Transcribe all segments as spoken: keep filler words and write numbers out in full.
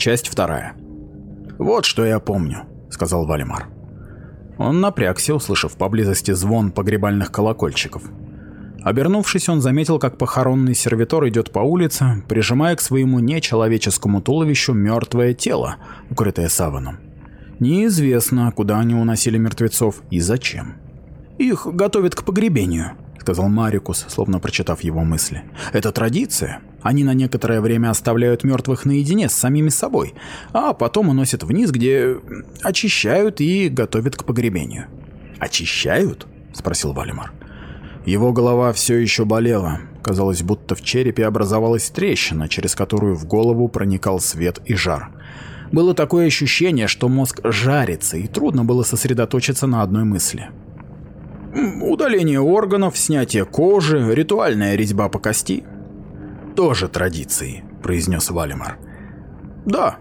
Часть вторая. «Вот что я помню», — сказал Вальмар. Он напрягся, услышав поблизости звон погребальных колокольчиков. Обернувшись, он заметил, как похоронный сервитор идет по улице, прижимая к своему нечеловеческому туловищу мертвое тело, укрытое саваном. Неизвестно, куда они уносили мертвецов и зачем. «Их готовят к погребению», — сказал Марикус, словно прочитав его мысли. «Это традиция. Они на некоторое время оставляют мертвых наедине с самими собой, а потом уносят вниз, где очищают и готовят к погребению». «Очищают?» — спросил Вальмар. Его голова все еще болела. Казалось, будто в черепе образовалась трещина, через которую в голову проникал свет и жар. Было такое ощущение, что мозг жарится, и трудно было сосредоточиться на одной мысли. «Удаление органов, снятие кожи, ритуальная резьба по кости. Тоже традиции», — произнес Вальмар. «Да».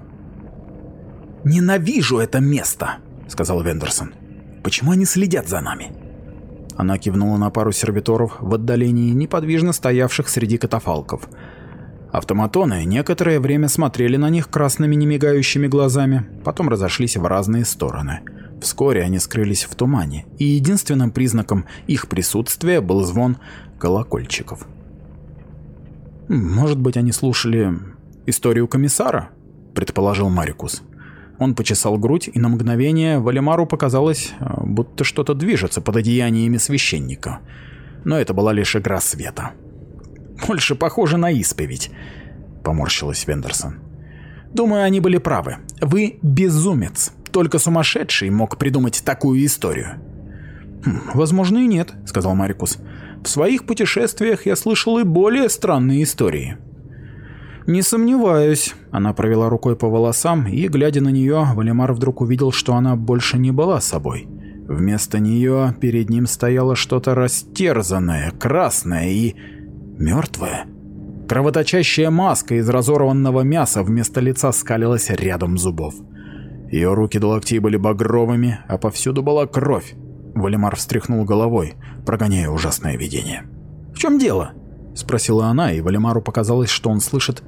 «Ненавижу это место», — сказал Вендерсон. «Почему они следят за нами?» Она кивнула на пару сервиторов в отдалении, неподвижно стоявших среди катафалков. Автоматоны некоторое время смотрели на них красными немигающими глазами, потом разошлись в разные стороны. Вскоре они скрылись в тумане, и единственным признаком их присутствия был звон колокольчиков. «Может быть, они слушали историю комиссара?» – предположил Марикус. Он почесал грудь, и на мгновение Вальмару показалось, будто что-то движется под одеяниями священника. Но это была лишь игра света. «Больше похоже на исповедь», — поморщилась Вендерсон. «Думаю, они были правы. Вы безумец. Только сумасшедший мог придумать такую историю». «Хм, возможно и нет», — сказал Марикус. «В своих путешествиях я слышал и более странные истории». «Не сомневаюсь», — она провела рукой по волосам, и, глядя на нее, Вальмар вдруг увидел, что она больше не была собой. Вместо нее перед ним стояло что-то растерзанное, красное и мертвое. Кровоточащая маска из разорванного мяса вместо лица скалилась рядом зубов. Ее руки до локтей были багровыми, а повсюду была кровь. Вальмар встряхнул головой, прогоняя ужасное видение. «В чем дело?» — спросила она, и Вальмару показалось, что он слышит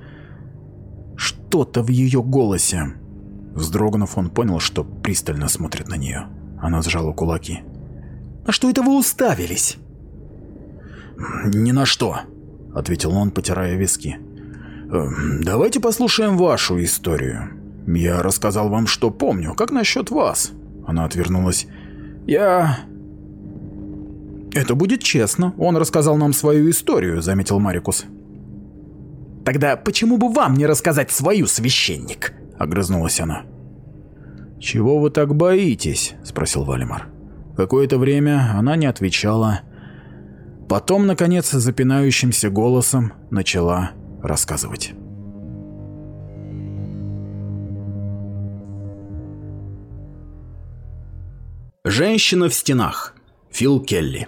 что-то в ее голосе. Вздрогнув, он понял, что пристально смотрит на нее. Она сжала кулаки. «А что это вы уставились?» «Ни на что», — ответил он, потирая виски. «Давайте послушаем вашу историю. Я рассказал вам, что помню. Как насчет вас?» Она отвернулась. «Я...» «Это будет честно. Он рассказал нам свою историю», — заметил Марикус. «Тогда почему бы вам не рассказать свою, священник?» — огрызнулась она. «Чего вы так боитесь?» — спросил Вальмар. Какое-то время она не отвечала. Потом, наконец, запинающимся голосом начала рассказывать. Женщина в стенах. Фил Келли.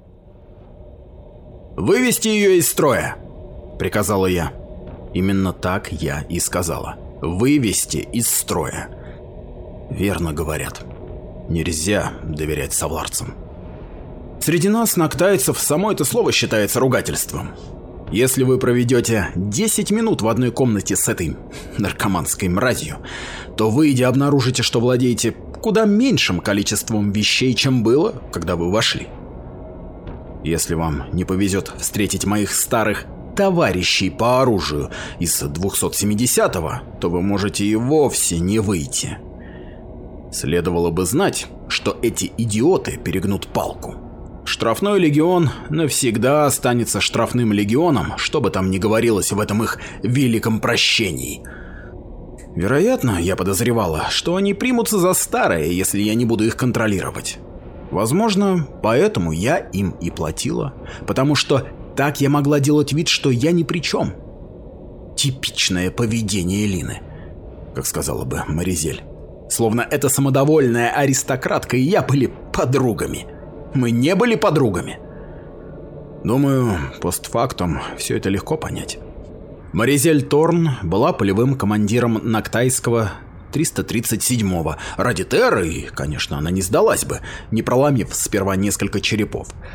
«Вывести ее из строя!» — приказала я. Именно так я и сказала. «Вывести из строя». Верно говорят. Нельзя доверять савларцам. Среди нас, ноктайцев, само это слово считается ругательством. Если вы проведете десять минут в одной комнате с этой наркоманской мразью, то выйдя обнаружите, что владеете куда меньшим количеством вещей, чем было, когда вы вошли. Если вам не повезет встретить моих старых товарищей по оружию из двухсот семидесятого, то вы можете и вовсе не выйти. Следовало бы знать, что эти идиоты перегнут палку. Штрафной легион навсегда останется штрафным легионом, что бы там ни говорилось в этом их великом прощении. Вероятно, я подозревала, что они примутся за старое, если я не буду их контролировать. Возможно, поэтому я им и платила, потому что так я могла делать вид, что я ни при чем. Типичное поведение Лины, как сказала бы Маризель. Словно эта самодовольная аристократка и я были подругами. Мы не были подругами. Думаю, постфактум все это легко понять. Маризель Торн была полевым командиром Ноктайского триста тридцать седьмого. Ради Терры, и, конечно, она не сдалась бы, не проломив сперва несколько черепов.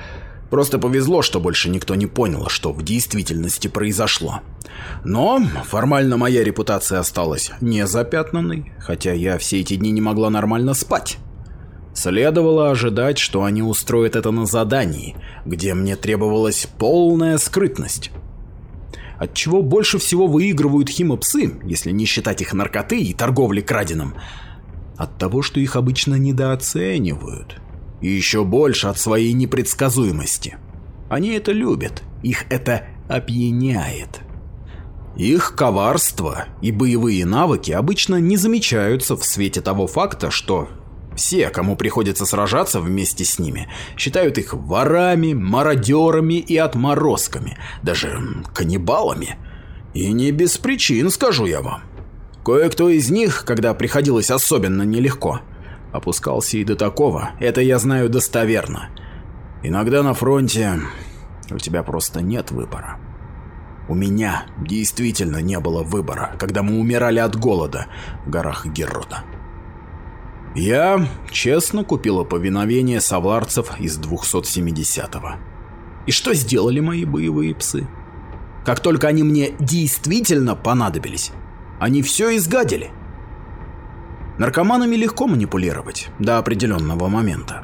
Просто повезло, что больше никто не понял, что в действительности произошло. Но формально моя репутация осталась незапятнанной, хотя я все эти дни не могла нормально спать. Следовало ожидать, что они устроят это на задании, где мне требовалась полная скрытность. Отчего больше всего выигрывают химопсы, если не считать их наркоты и торговли краденым? От того, что их обычно недооценивают. И еще больше от своей непредсказуемости. Они это любят, их это опьяняет. Их коварство и боевые навыки обычно не замечаются в свете того факта, что все, кому приходится сражаться вместе с ними, считают их ворами, мародерами и отморозками, даже каннибалами. И не без причин, скажу я вам. Кое-кто из них, когда приходилось особенно нелегко, опускался и до такого, это я знаю достоверно. Иногда на фронте у тебя просто нет выбора. У меня действительно не было выбора, когда мы умирали от голода в горах Геррода. Я честно купила повиновение савларцев из двухсот семидесятого. И что сделали мои боевые псы? Как только они мне действительно понадобились, они все изгадили. Наркоманами легко манипулировать до определенного момента.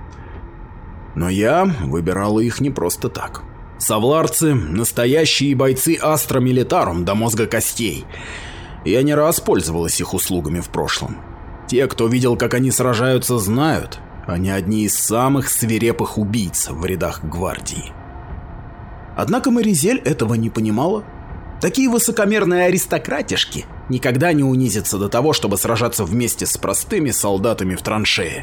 Но я выбирала их не просто так. Савларцы – настоящие бойцы Астра Милитарум до мозга костей. Я не раз пользовалась их услугами в прошлом. Те, кто видел, как они сражаются, знают, они одни из самых свирепых убийц в рядах гвардии. Однако Маризель этого не понимала. Такие высокомерные аристократишки никогда не унизятся до того, чтобы сражаться вместе с простыми солдатами в траншее.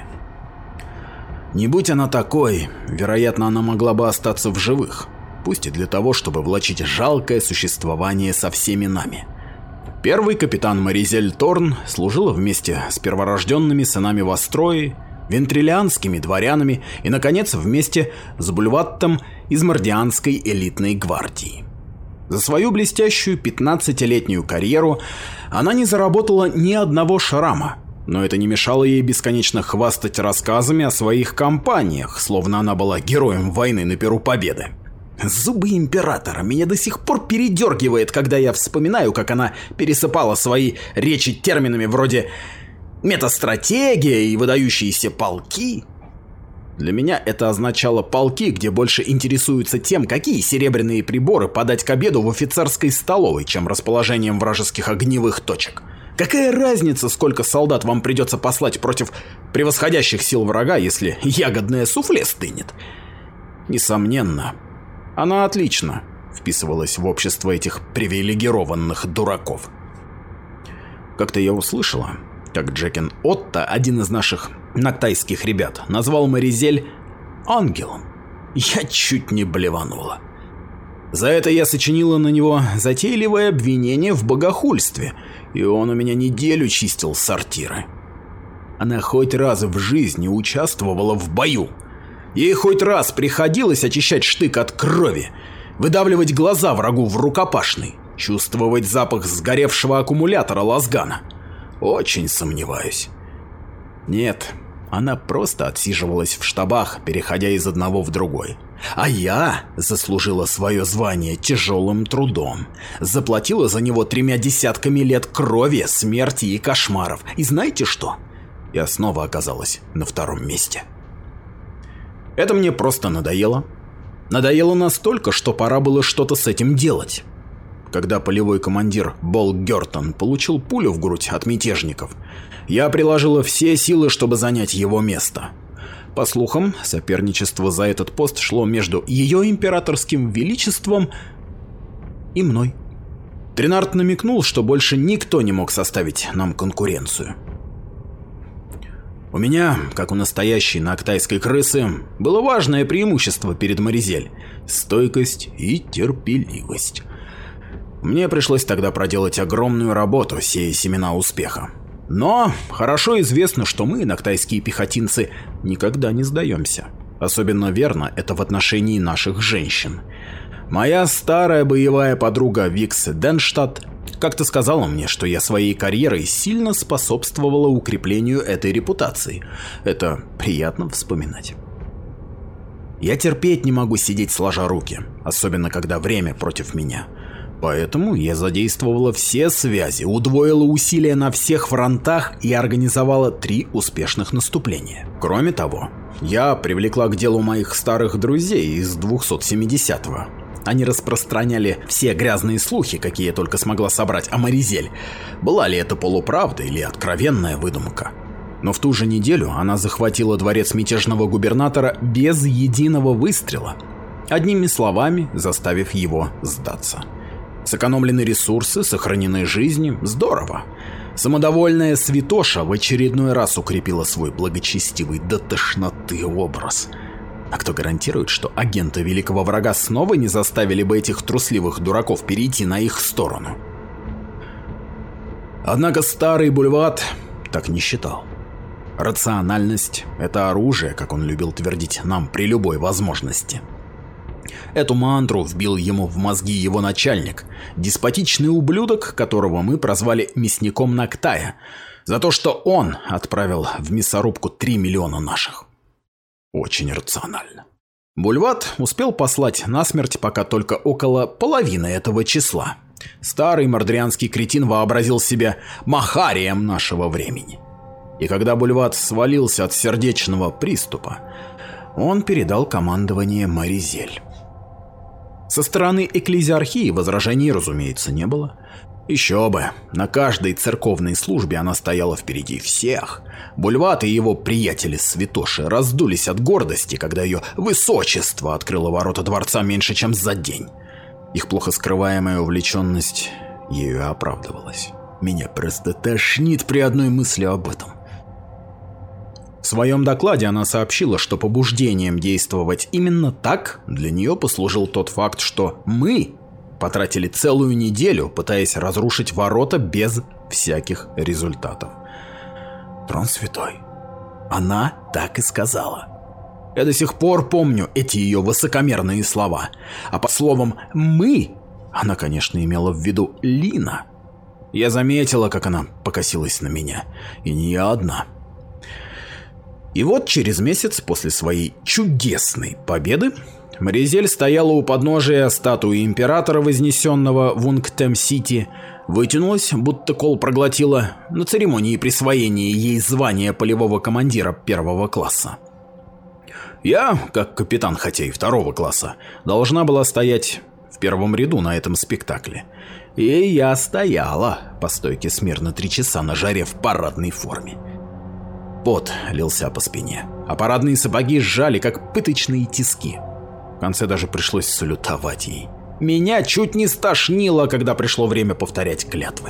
Не будь она такой, вероятно, она могла бы остаться в живых, пусть и для того, чтобы влачить жалкое существование со всеми нами. Первый капитан Маризель Торн служила вместе с перворожденными сынами Вострои, вентрилианскими дворянами и, наконец, вместе с Бульваттом из Мордианской элитной гвардии. За свою блестящую пятнадцатилетнюю карьеру она не заработала ни одного шрама, но это не мешало ей бесконечно хвастать рассказами о своих кампаниях, словно она была героем войны на Перу Победы. Зубы императора меня до сих пор передергивает, когда я вспоминаю, как она пересыпала свои речи терминами вроде «метастратегия» и «выдающиеся полки». Для меня это означало полки, где больше интересуются тем, какие серебряные приборы подать к обеду в офицерской столовой, чем расположением вражеских огневых точек. Какая разница, сколько солдат вам придется послать против превосходящих сил врага, если ягодное суфле стынет? Несомненно, она отлично вписывалась в общество этих привилегированных дураков. Как-то я услышала, как Джекин Отто, один из наших нактайских ребят, назвал Маризель ангелом. Я чуть не блеванула. За это я сочинила на него затейливое обвинение в богохульстве, и он у меня неделю чистил сортиры. Она хоть раз в жизни участвовала в бою. Ей хоть раз приходилось очищать штык от крови, выдавливать глаза врагу в рукопашной, чувствовать запах сгоревшего аккумулятора лазгана. Очень сомневаюсь. Нет, она просто отсиживалась в штабах, переходя из одного в другой. А я заслужила свое звание тяжелым трудом, заплатила за него тремя десятками лет крови, смерти и кошмаров. И знаете что? Я снова оказалась на втором месте. Это мне просто надоело. Надоело настолько, что пора было что-то с этим делать. Когда полевой командир Бол Гертон получил пулю в грудь от мятежников, я приложила все силы, чтобы занять его место. По слухам, соперничество за этот пост шло между ее императорским величеством и мной. Тринард намекнул, что больше никто не мог составить нам конкуренцию. У меня, как у настоящей нактайской крысы, было важное преимущество перед Маризель – стойкость и терпеливость. Мне пришлось тогда проделать огромную работу, сея семена успеха. Но хорошо известно, что мы, нактайские пехотинцы, никогда не сдаемся. Особенно верно это в отношении наших женщин. Моя старая боевая подруга Викс Денштадт как-то сказала мне, что я своей карьерой сильно способствовала укреплению этой репутации. Это приятно вспоминать. Я терпеть не могу сидеть сложа руки, особенно когда время против меня. Поэтому я задействовала все связи, удвоила усилия на всех фронтах и организовала три успешных наступления. Кроме того, я привлекла к делу моих старых друзей из двухсот семидесятого. Они распространяли все грязные слухи, какие я только смогла собрать о Маризель. Была ли это полуправда или откровенная выдумка? Но в ту же неделю она захватила дворец мятежного губернатора без единого выстрела, одними словами заставив его сдаться. Сэкономлены ресурсы, сохранены жизни. Здорово. Самодовольная святоша в очередной раз укрепила свой благочестивый до тошноты образ. А кто гарантирует, что агенты великого врага снова не заставили бы этих трусливых дураков перейти на их сторону? Однако старый Бульват так не считал. Рациональность – это оружие, как он любил твердить нам при любой возможности. Эту мантру вбил ему в мозги его начальник, деспотичный ублюдок, которого мы прозвали мясником Нактая, за то, что он отправил в мясорубку три миллиона наших. Очень рационально. Бульват успел послать насмерть пока только около половины этого числа. Старый мордрианский кретин вообразил себя Махарием нашего времени. И когда Бульват свалился от сердечного приступа, он передал командование Маризель. Со стороны экклезиархии возражений, разумеется, не было. Еще бы, на каждой церковной службе она стояла впереди всех. Бульват и его приятели-святоши раздулись от гордости, когда ее высочество открыло ворота дворца меньше, чем за день. Их плохо скрываемая увлеченность ею оправдывалась. Меня просто тошнит при одной мысли об этом. В своем докладе она сообщила, что побуждением действовать именно так для нее послужил тот факт, что мы потратили целую неделю, пытаясь разрушить ворота без всяких результатов. Трон Святой. Она так и сказала. Я до сих пор помню эти ее высокомерные слова. А по словам «мы» она, конечно, имела в виду Лина. Я заметила, как она покосилась на меня. И не я одна. И вот через месяц после своей чудесной победы Маризель стояла у подножия статуи императора, вознесенного в Унгтем-Сити, вытянулась, будто кол проглотила, на церемонии присвоения ей звания полевого командира первого класса. Я, как капитан, хотя и второго класса, должна была стоять в первом ряду на этом спектакле. И я стояла по стойке смирно три часа на жаре в парадной форме. Пот лился по спине, а парадные сапоги сжали, как пыточные тиски. В конце даже пришлось салютовать ей. Меня чуть не стошнило, когда пришло время повторять клятвы.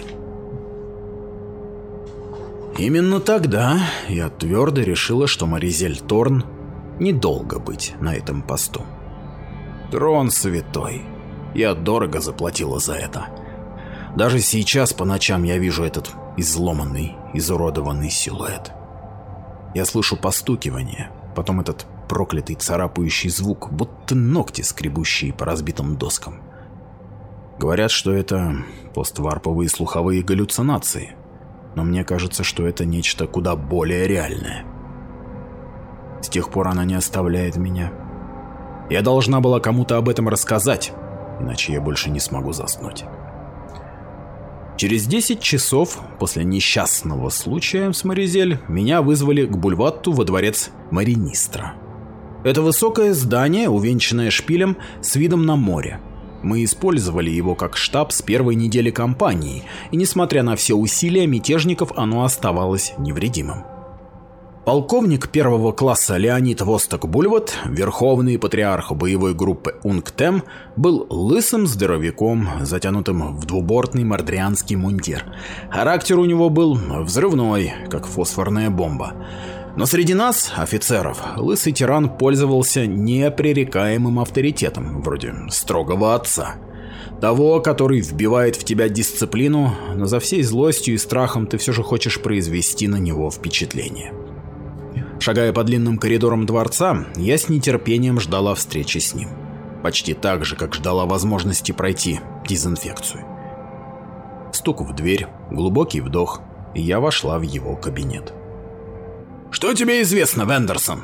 Именно тогда я твердо решила, что Маризель Торн недолго быть на этом посту. Трон Святой. Я дорого заплатила за это. Даже сейчас по ночам я вижу этот изломанный, изуродованный силуэт. Я слышу постукивание, потом этот проклятый царапающий звук, будто ногти, скребущие по разбитым доскам. Говорят, что это постварповые слуховые галлюцинации, но мне кажется, что это нечто куда более реальное. С тех пор она не оставляет меня. Я должна была кому-то об этом рассказать, иначе я больше не смогу заснуть. Через десять часов после несчастного случая с Маризель меня вызвали к Бульватту во дворец Маринистра. Это высокое здание, увенчанное шпилем с видом на море. Мы использовали его как штаб с первой недели кампании, и несмотря на все усилия мятежников, оно оставалось невредимым. Полковник первого класса Леонид Восток-Бульват, верховный патриарх боевой группы Унгтем, был лысым здоровяком, затянутым в двубортный мордрианский мундир. Характер у него был взрывной, как фосфорная бомба. Но среди нас, офицеров, лысый тиран пользовался непререкаемым авторитетом, вроде строгого отца. Того, который вбивает в тебя дисциплину, но за всей злостью и страхом ты все же хочешь произвести на него впечатление. Шагая по длинным коридорам дворца, я с нетерпением ждала встречи с ним. Почти так же, как ждала возможности пройти дезинфекцию. Стук в дверь, глубокий вдох, и я вошла в его кабинет. «Что тебе известно, Вендерсон?»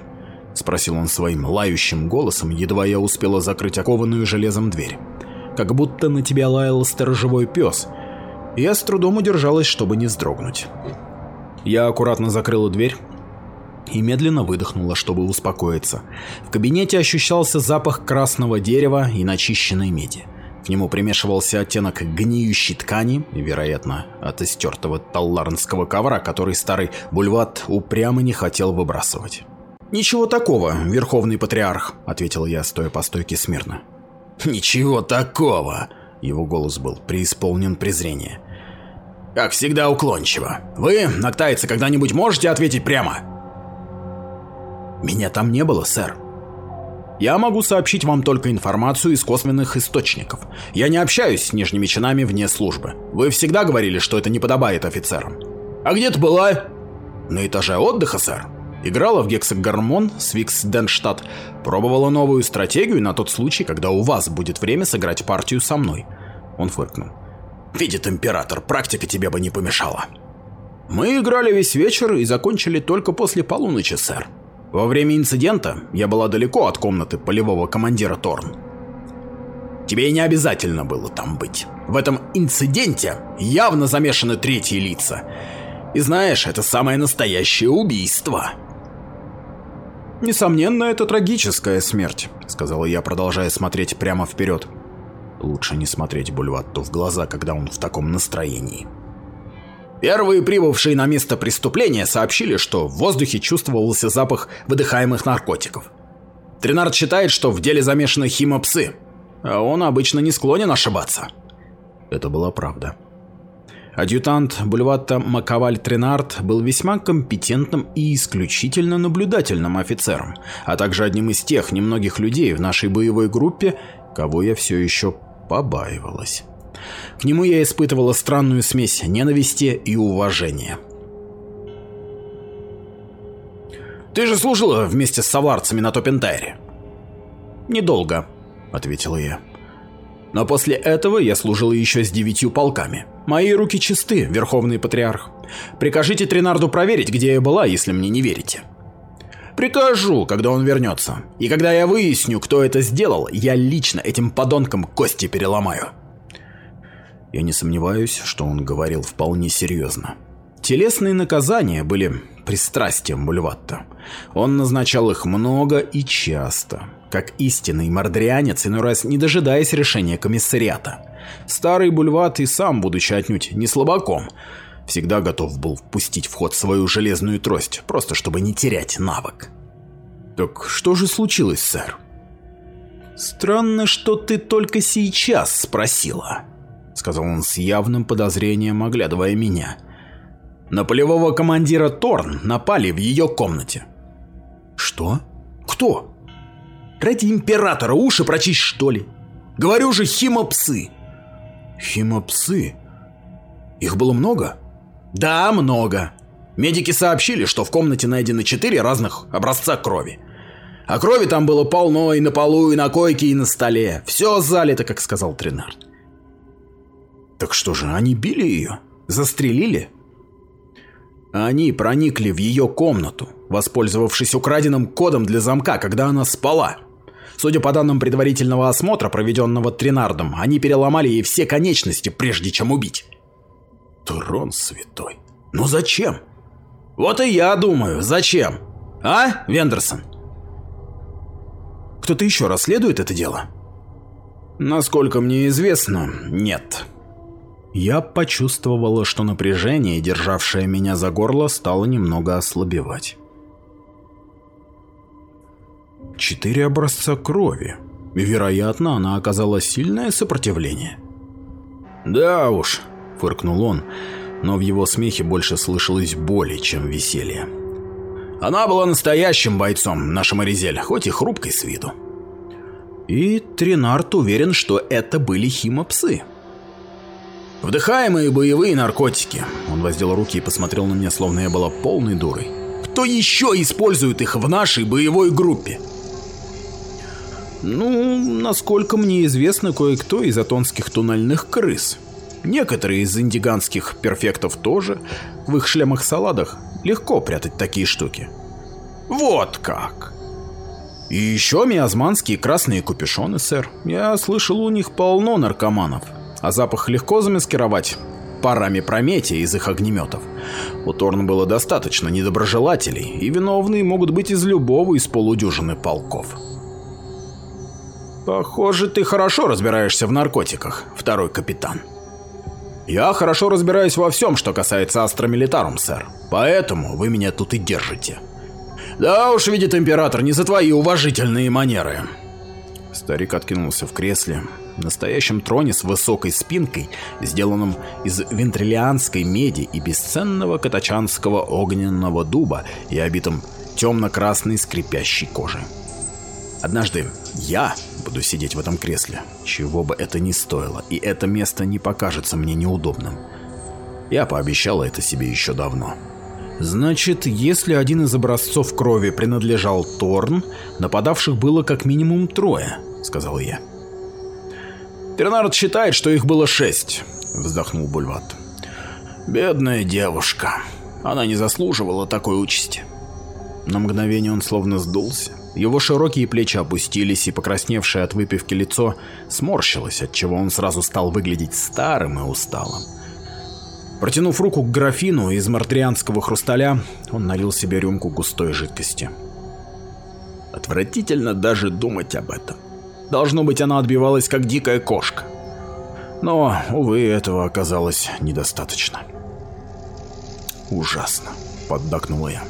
— спросил он своим лающим голосом, едва я успела закрыть окованную железом дверь. Как будто на тебя лаял сторожевой пес. Я с трудом удержалась, чтобы не вздрогнуть. Я аккуратно закрыла дверь и медленно выдохнула, чтобы успокоиться. В кабинете ощущался запах красного дерева и начищенной меди. К нему примешивался оттенок гниющей ткани, вероятно, от истертого талларнского ковра, который старый Бульват упрямо не хотел выбрасывать. «Ничего такого, Верховный Патриарх», — ответил я, стоя по стойке смирно. «Ничего такого», — его голос был преисполнен презрения. «Как всегда уклончиво. Вы, нактайцы, когда-нибудь можете ответить прямо?» «Меня там не было, сэр. Я могу сообщить вам только информацию из косвенных источников. Я не общаюсь с нижними чинами вне службы. Вы всегда говорили, что это не подобает офицерам». «А где ты была?» «На этаже отдыха, сэр. Играла в Гексагормон с Виксденштадт. Пробовала новую стратегию на тот случай, когда у вас будет время сыграть партию со мной». Он фыркнул. «Видит император, практика тебе бы не помешала». «Мы играли весь вечер и закончили только после полуночи, сэр. Во время инцидента я была далеко от комнаты полевого командира Торн». «Тебе и не обязательно было там быть. В этом инциденте явно замешаны третьи лица. И знаешь, это самое настоящее убийство». «Несомненно, это трагическая смерть», — сказала я, продолжая смотреть прямо вперед. Лучше не смотреть Бульватту в глаза, когда он в таком настроении. Первые прибывшие на место преступления сообщили, что в воздухе чувствовался запах выдыхаемых наркотиков. Тринард считает, что в деле замешаны химопсы, а он обычно не склонен ошибаться. Это была правда. Адъютант Бульватта Макаваль Тринард был весьма компетентным и исключительно наблюдательным офицером, а также одним из тех немногих людей в нашей боевой группе, кого я все еще побаивалась. К нему я испытывала странную смесь ненависти и уважения. «Ты же служила вместе с савларцами на Топентайре?» «Недолго», — ответила я. «Но после этого я служила еще с девятью полками. Мои руки чисты, Верховный Патриарх. Прикажите Тринарду проверить, где я была, если мне не верите». «Прикажу, когда он вернется. И когда я выясню, кто это сделал, я лично этим подонкам кости переломаю». Я не сомневаюсь, что он говорил вполне серьезно. Телесные наказания были пристрастием Бульватта. Он назначал их много и часто, как истинный мордрианец, иной раз не дожидаясь решения комиссариата. Старый Бульват и сам, будучи отнюдь не слабаком, всегда готов был впустить в ход свою железную трость, просто чтобы не терять навык. «Так что же случилось, сэр?» «Странно, что ты только сейчас спросила», — сказал он с явным подозрением, оглядывая меня. «На полевого командира Торн напали в ее комнате». «Что? Кто?» «Ради императора уши прочисть, что ли? Говорю же, химопсы». «Химопсы? Их было много?» «Да, много. Медики сообщили, что в комнате найдены четыре разных образца крови. А крови там было полно и на полу, и на койке, и на столе. Все залито, как сказал Тринард». «Так что же, они били ее? Застрелили?» «Они проникли в ее комнату, воспользовавшись украденным кодом для замка, когда она спала. Судя по данным предварительного осмотра, проведенного Тринардом, они переломали ей все конечности, прежде чем убить». «Трон святой. Ну зачем?» «Вот и я думаю, зачем? А, Вендерсон?» «Кто-то еще расследует это дело?» «Насколько мне известно, нет». Я почувствовала, что напряжение, державшее меня за горло, стало немного ослабевать. Четыре образца крови. Вероятно, она оказала сильное сопротивление. «Да уж», — фыркнул он, но в его смехе больше слышалось боли, чем веселье. «Она была настоящим бойцом, наша Маризель, хоть и хрупкой с виду». И Тринард уверен, что это были химопсы. «Вдыхаемые боевые наркотики». Он воздел руки и посмотрел на меня, словно я была полной дурой. «Кто еще использует их в нашей боевой группе?» «Ну, насколько мне известно, кое-кто из атонских туннельных крыс. Некоторые из индиганских перфектов тоже. В их шлемах-саладах легко прятать такие штуки». «Вот как! И еще миазманские красные капюшоны, сэр. Я слышал, у них полно наркоманов. А запах легко замаскировать парами Прометия из их огнеметов. У Торн было достаточно недоброжелателей, и виновные могут быть из любого из полудюжины полков. Похоже, ты хорошо разбираешься в наркотиках, второй капитан. Я хорошо разбираюсь во всем, что касается Астра Милитарум, сэр. Поэтому вы меня тут и держите. Да уж, видит император, не за твои уважительные манеры. Старик откинулся в кресле. На настоящем троне с высокой спинкой, сделанном из вентрилианской меди и бесценного катачанского огненного дуба и обитым темно-красной скрипящей кожей. Однажды я буду сидеть в этом кресле, чего бы это ни стоило, и это место не покажется мне неудобным. Я пообещала это себе еще давно. Значит, если один из образцов крови принадлежал Торн, нападавших было как минимум трое, сказал я. Тернард считает, что их было шесть, вздохнул Бульват. Бедная девушка. Она не заслуживала такой участи. На мгновение он словно сдулся. Его широкие плечи опустились, и покрасневшее от выпивки лицо сморщилось, отчего он сразу стал выглядеть старым и усталым. Протянув руку к графину из мартрианского хрусталя, он налил себе рюмку густой жидкости. Отвратительно даже думать об этом. Должно быть, она отбивалась как дикая кошка. Но, увы, этого оказалось недостаточно. Ужасно, поддакнула я.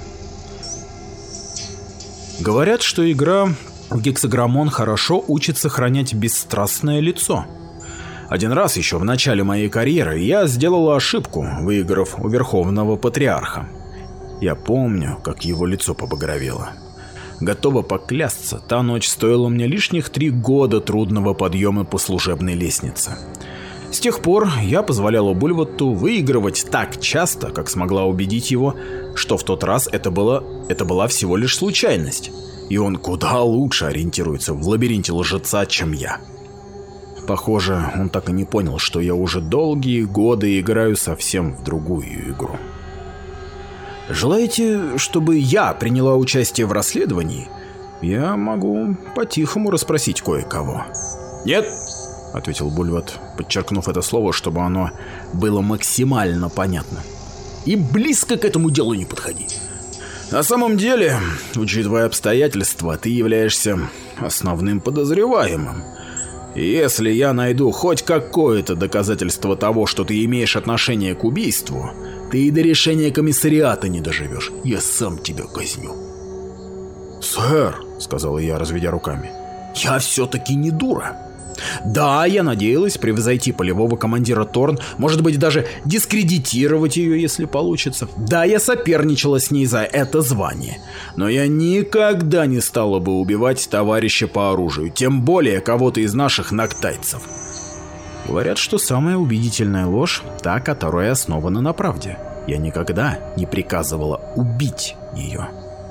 Говорят, что игра в гексаграммон хорошо учит сохранять бесстрастное лицо. Один раз еще в начале моей карьеры я сделала ошибку, выиграв у Верховного Патриарха. Я помню, как его лицо побагровело. Готова поклясться, та ночь стоила мне лишних три года трудного подъема по служебной лестнице. С тех пор я позволяла Бульватту выигрывать так часто, как смогла убедить его, что в тот раз это, было, это была всего лишь случайность, и он куда лучше ориентируется в лабиринте лжеца, чем я. Похоже, он так и не понял, что я уже долгие годы играю совсем в другую игру. Желаете, чтобы я приняла участие в расследовании? Я могу по-тихому расспросить кое-кого. Нет, ответил Бульват, подчеркнув это слово, чтобы оно было максимально понятно. И близко к этому делу не подходи. На самом деле, учитывая обстоятельства, ты являешься основным подозреваемым. И если я найду хоть какое-то доказательство того, что ты имеешь отношение к убийству, ты и до решения комиссариата не доживешь. Я сам тебя казню. Сэр, сказала я, разведя руками, я все-таки не дура. Да, я надеялась превзойти полевого командира Торн, может быть, даже дискредитировать ее, если получится. Да, я соперничала с ней за это звание. Но я никогда не стала бы убивать товарища по оружию, тем более кого-то из наших нактайцев. Говорят, что самая убедительная ложь – та, которая основана на правде. Я никогда не приказывала убить ее.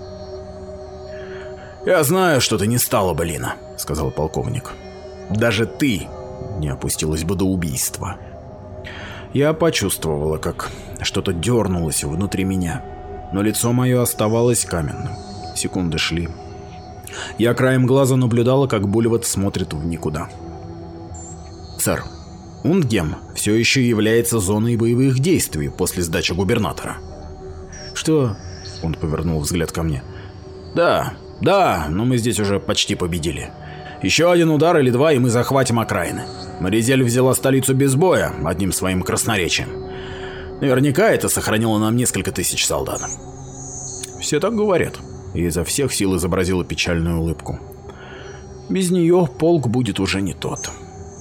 «Я знаю, что ты не стала бы, Лина», – сказал полковник. «Даже ты не опустилась бы до убийства». Я почувствовала, как что-то дернулось внутри меня, но лицо мое оставалось каменным. Секунды шли. Я краем глаза наблюдала, как Бульват смотрит в никуда. «Сэр, Ундгем все еще является зоной боевых действий после сдачи губернатора». «Что?» – он повернул взгляд ко мне. «Да, да, но мы здесь уже почти победили. Еще один удар или два, и мы захватим окраины. Маризель взяла столицу без боя, одним своим красноречием. Наверняка это сохранило нам несколько тысяч солдат». «Все так говорят», и изо всех сил изобразила печальную улыбку. «Без нее полк будет уже не тот».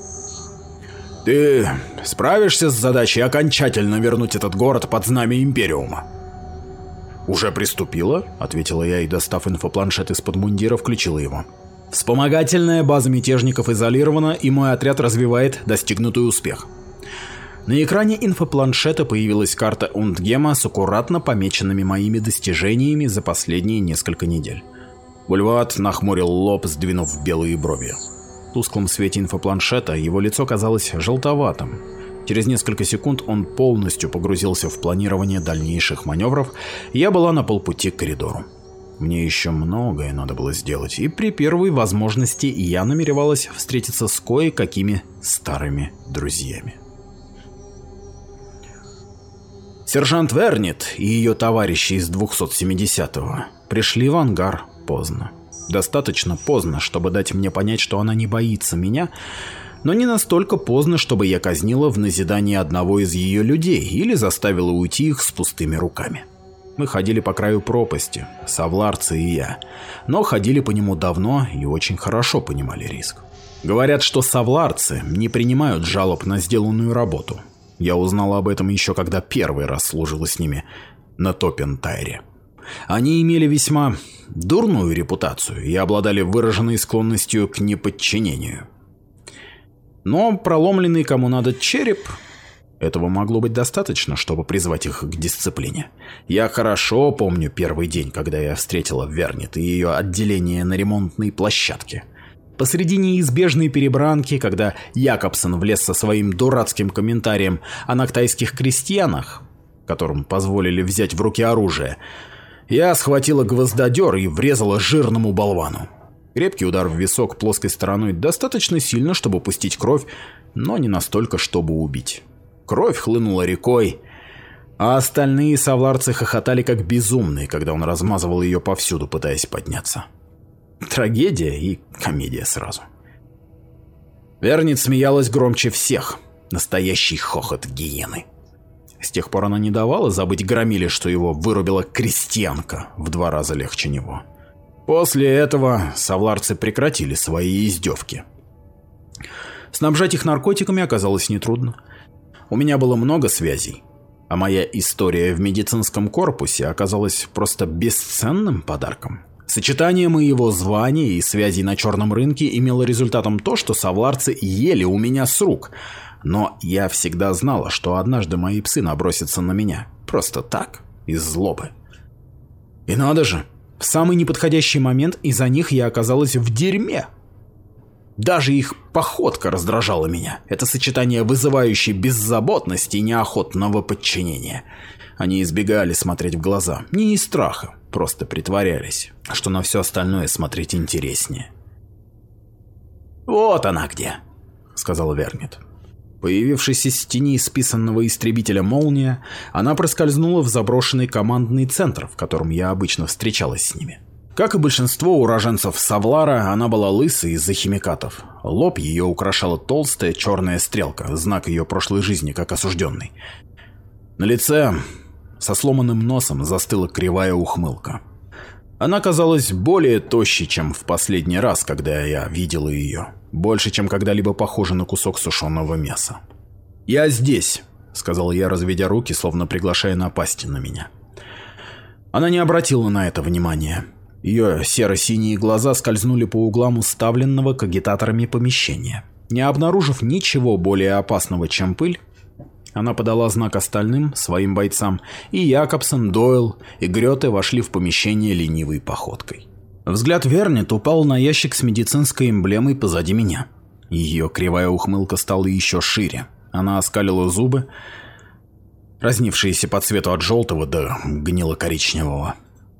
«Ты справишься с задачей окончательно вернуть этот город под знамя Империума?» «Уже приступила», — ответила я и, достав инфопланшет из-под мундира, включила его. «Вспомогательная база мятежников изолирована, и мой отряд развивает достигнутый успех». На экране инфопланшета появилась карта Ундгема с аккуратно помеченными моими достижениями за последние несколько недель. Бульват нахмурил лоб, сдвинув белые брови. В тусклом свете инфопланшета его лицо казалось желтоватым. Через несколько секунд он полностью погрузился в планирование дальнейших маневров, и я была на полпути к коридору. Мне еще многое надо было сделать, и при первой возможности я намеревалась встретиться с кое-какими старыми друзьями. Сержант Вернит и ее товарищи из двухсот семидесятого пришли в ангар поздно. Достаточно поздно, чтобы дать мне понять, что она не боится меня, но не настолько поздно, чтобы я казнила в назидании одного из ее людей или заставила уйти их с пустыми руками. Мы ходили по краю пропасти, савларцы и я, но ходили по нему давно и очень хорошо понимали риск. Говорят, что савларцы не принимают жалоб на сделанную работу. Я узнала об этом еще когда первый раз служила с ними на Топентайре. Они имели весьма дурную репутацию и обладали выраженной склонностью к неподчинению. Но проломленный кому надо череп... Этого могло быть достаточно, чтобы призвать их к дисциплине. Я хорошо помню первый день, когда я встретила Вернит и ее отделение на ремонтной площадке. Посреди неизбежной перебранки, когда Якобсон влез со своим дурацким комментарием о нактайских крестьянах, которым позволили взять в руки оружие, я схватила гвоздодер и врезала жирному болвану. Крепкий удар в висок плоской стороной достаточно сильно, чтобы пустить кровь, но не настолько, чтобы убить. Кровь хлынула рекой, а остальные савларцы хохотали как безумные, когда он размазывал ее повсюду, пытаясь подняться. Трагедия и комедия сразу. Вернит смеялась громче всех. Настоящий хохот гиены. С тех пор она не давала забыть Громиле, что его вырубила крестьянка в два раза легче него. После этого савларцы прекратили свои издевки. Снабжать их наркотиками оказалось нетрудно. У меня было много связей, а моя история в медицинском корпусе оказалась просто бесценным подарком. Сочетание моего звания и связей на черном рынке имело результатом то, что савларцы ели у меня с рук, но я всегда знала, что однажды мои псы набросятся на меня, просто так, из злобы. И надо же, в самый неподходящий момент из-за них я оказалась в дерьме. Даже их походка раздражала меня. Это сочетание вызывающей беззаботности и неохотного подчинения. Они избегали смотреть в глаза. Не из страха, просто притворялись, что на все остальное смотреть интереснее. «Вот она где», — сказал Вернит. Появившись из тени исписанного истребителя «Молния», она проскользнула в заброшенный командный центр, в котором я обычно встречалась с ними. Как и большинство уроженцев Савлара, она была лысой из-за химикатов. Лоб ее украшала толстая черная стрелка, знак ее прошлой жизни как осужденной. На лице со сломанным носом застыла кривая ухмылка. Она казалась более тощей, чем в последний раз, когда я видела ее. Больше, чем когда-либо похожа на кусок сушеного мяса. «Я здесь», — сказал я, разведя руки, словно приглашая напасть на меня. Она не обратила на это внимания. Ее серо-синие глаза скользнули по углам уставленного кагитаторами помещения. Не обнаружив ничего более опасного, чем пыль, она подала знак остальным, своим бойцам, и Якобсон, Дойл и Грёте вошли в помещение ленивой походкой. Взгляд Вернит упал на ящик с медицинской эмблемой позади меня. Ее кривая ухмылка стала еще шире. Она оскалила зубы, разнившиеся по цвету от желтого до гнило-коричневого.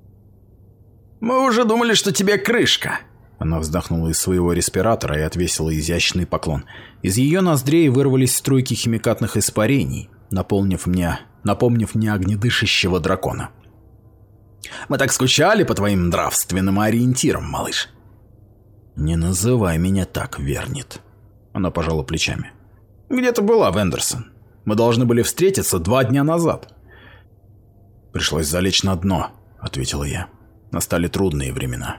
«Мы уже думали, что тебе крышка!» Она вздохнула из своего респиратора и отвесила изящный поклон. Из ее ноздрей вырвались струйки химикатных испарений, наполнив мне, напомнив мне огнедышащего дракона. «Мы так скучали по твоим нравственным ориентирам, малыш!» «Не называй меня так, Вернит!» Она пожала плечами. «Где ты была, Вендерсон? Мы должны были встретиться два дня назад!» «Пришлось залечь на дно», — ответила я. «Настали трудные времена».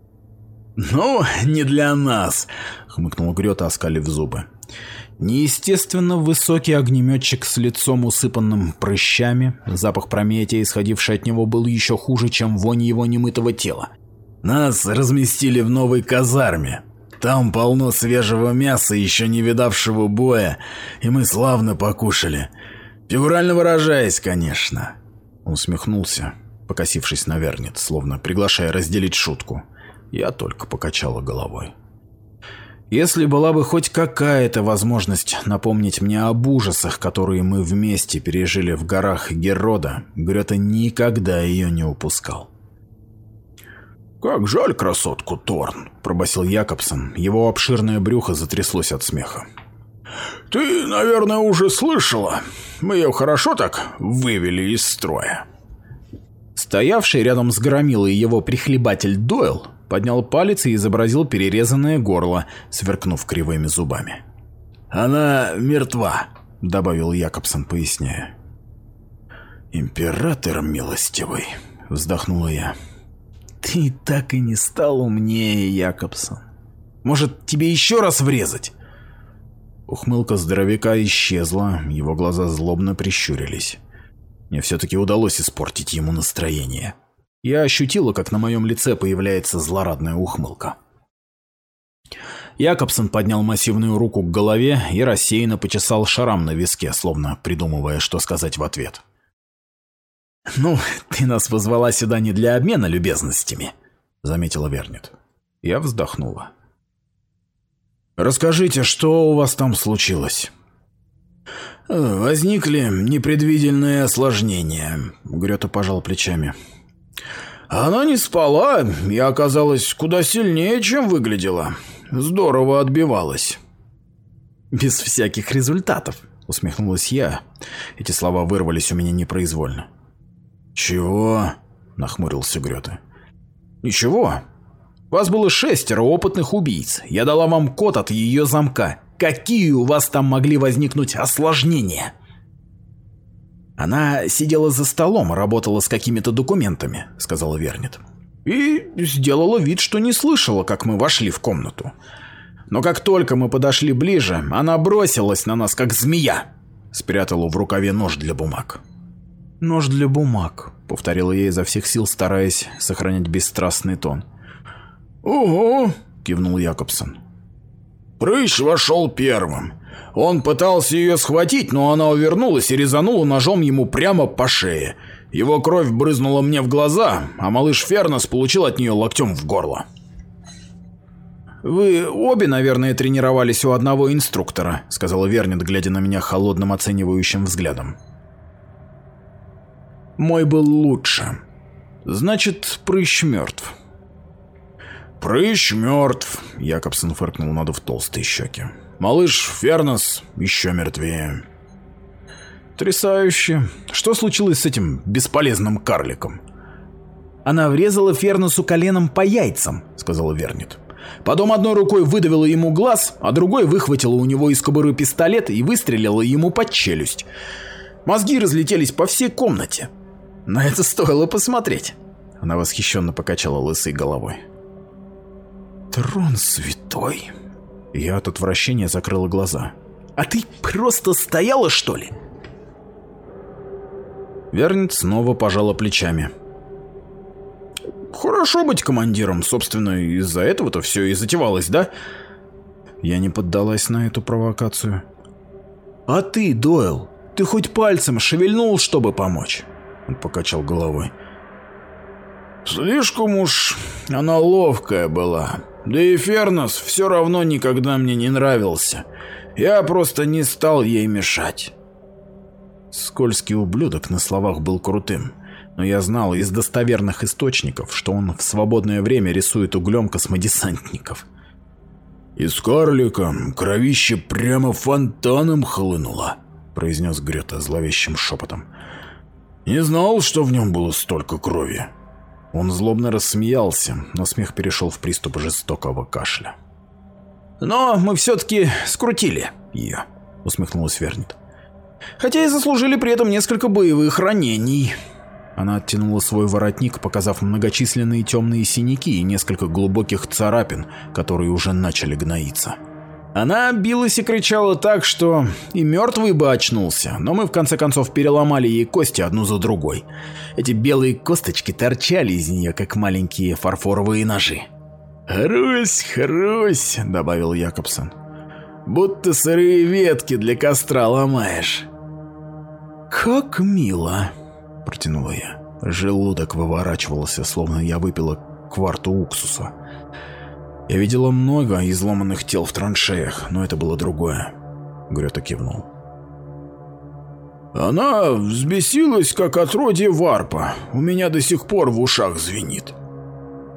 «Ну, не для нас», — хмыкнул Грёте, оскалив зубы. Неестественно высокий огнеметчик с лицом усыпанным прыщами, запах Прометия, исходивший от него, был еще хуже, чем вонь его немытого тела. «Нас разместили в новой казарме. Там полно свежего мяса, еще не видавшего боя, и мы славно покушали. Фигурально выражаясь, конечно». Он усмехнулся, покосившись на Вернит, словно приглашая разделить шутку. Я только покачала головой. Если была бы хоть какая-то возможность напомнить мне об ужасах, которые мы вместе пережили в горах Геррода, Грёте никогда ее не упускал. «Как жаль красотку, Торн», – пробасил Якобсон. Его обширное брюхо затряслось от смеха. «Ты, наверное, уже слышала. Мы ее хорошо так вывели из строя». Стоявший рядом с громилой его прихлебатель Дойл поднял палец и изобразил перерезанное горло, сверкнув кривыми зубами. «Она мертва», – добавил Якобсон, поясняя. «Император милостивый», – вздохнула я. «Ты так и не стал умнее, Якобсон. Может, тебе еще раз врезать?» Ухмылка здоровяка исчезла, его глаза злобно прищурились. Мне все-таки удалось испортить ему настроение. Я ощутила, как на моем лице появляется злорадная ухмылка. Якобсон поднял массивную руку к голове и рассеянно почесал шрам на виске, словно придумывая, что сказать в ответ. «Ну, ты нас позвала сюда не для обмена любезностями», — заметила Вернет. Я вздохнула. «Расскажите, что у вас там случилось?» «Возникли непредвиденные осложнения», — Грёта пожал плечами. «Она не спала и оказалась куда сильнее, чем выглядела. Здорово отбивалась». «Без всяких результатов», — усмехнулась я. Эти слова вырвались у меня непроизвольно. «Чего?» – нахмурился Грёта. «Ничего. Вас было шестеро опытных убийц. Я дала вам код от ее замка. Какие у вас там могли возникнуть осложнения?» «Она сидела за столом и работала с какими-то документами», – сказала Вернет. «И сделала вид, что не слышала, как мы вошли в комнату. Но как только мы подошли ближе, она бросилась на нас, как змея», – спрятала в рукаве нож для бумаг. «Нож для бумаг», — повторила я изо всех сил, стараясь сохранять бесстрастный тон. «Ого!» — кивнул Якобсон. «Прыщ вошел первым. Он пытался ее схватить, но она увернулась и резанула ножом ему прямо по шее. Его кровь брызнула мне в глаза, а малыш Фернес получил от нее локтем в горло». «Вы обе, наверное, тренировались у одного инструктора», — сказала Вернет, глядя на меня холодным оценивающим взглядом. «Мой был лучше. Значит, Прыщ мертв». «Прыщ мертв», — Якобсон фыркнул, надув толстые щеки. «Малыш Фернес еще мертвее». «Потрясающе. Что случилось с этим бесполезным карликом?» «Она врезала Фернесу коленом по яйцам», — сказала Вернет. «Потом одной рукой выдавила ему глаз, а другой выхватила у него из кобуры пистолет и выстрелила ему под челюсть. Мозги разлетелись по всей комнате. На это стоило посмотреть». Она восхищенно покачала лысой головой. «Трон святой». Я от отвращения закрыла глаза. «А ты просто стояла, что ли?» Вернет снова пожала плечами. «Хорошо быть командиром, собственно, из-за этого-то все и затевалось, да?» Я не поддалась на эту провокацию. «А ты, Дойл, ты хоть пальцем шевельнул, чтобы помочь?» Он покачал головой. «Слишком уж она ловкая была. Да и Фернес все равно никогда мне не нравился. Я просто не стал ей мешать». Скользкий ублюдок на словах был крутым, но я знал из достоверных источников, что он в свободное время рисует углем космодесантников. «Из карлика кровище прямо фонтаном хлынуло», — произнес Грёта зловещим шепотом. «Не знал, что в нем было столько крови». Он злобно рассмеялся, но смех перешел в приступ жестокого кашля. «Но мы все-таки скрутили ее», — усмехнулась Вернет. «Хотя и заслужили при этом несколько боевых ранений». Она оттянула свой воротник, показав многочисленные темные синяки и несколько глубоких царапин, которые уже начали гноиться. Она билась и кричала так, что и мертвый бы очнулся, но мы в конце концов переломали ей кости одну за другой. Эти белые косточки торчали из нее, как маленькие фарфоровые ножи. «Хрусь, хрусь», — добавил Якобсон. «Будто сырые ветки для костра ломаешь». «Как мило», — протянула я. Желудок выворачивался, словно я выпила кварту уксуса. Я видела много изломанных тел в траншеях, но это было другое. Грёта кивнул. «Она взбесилась, как отродье варпа. У меня до сих пор в ушах звенит».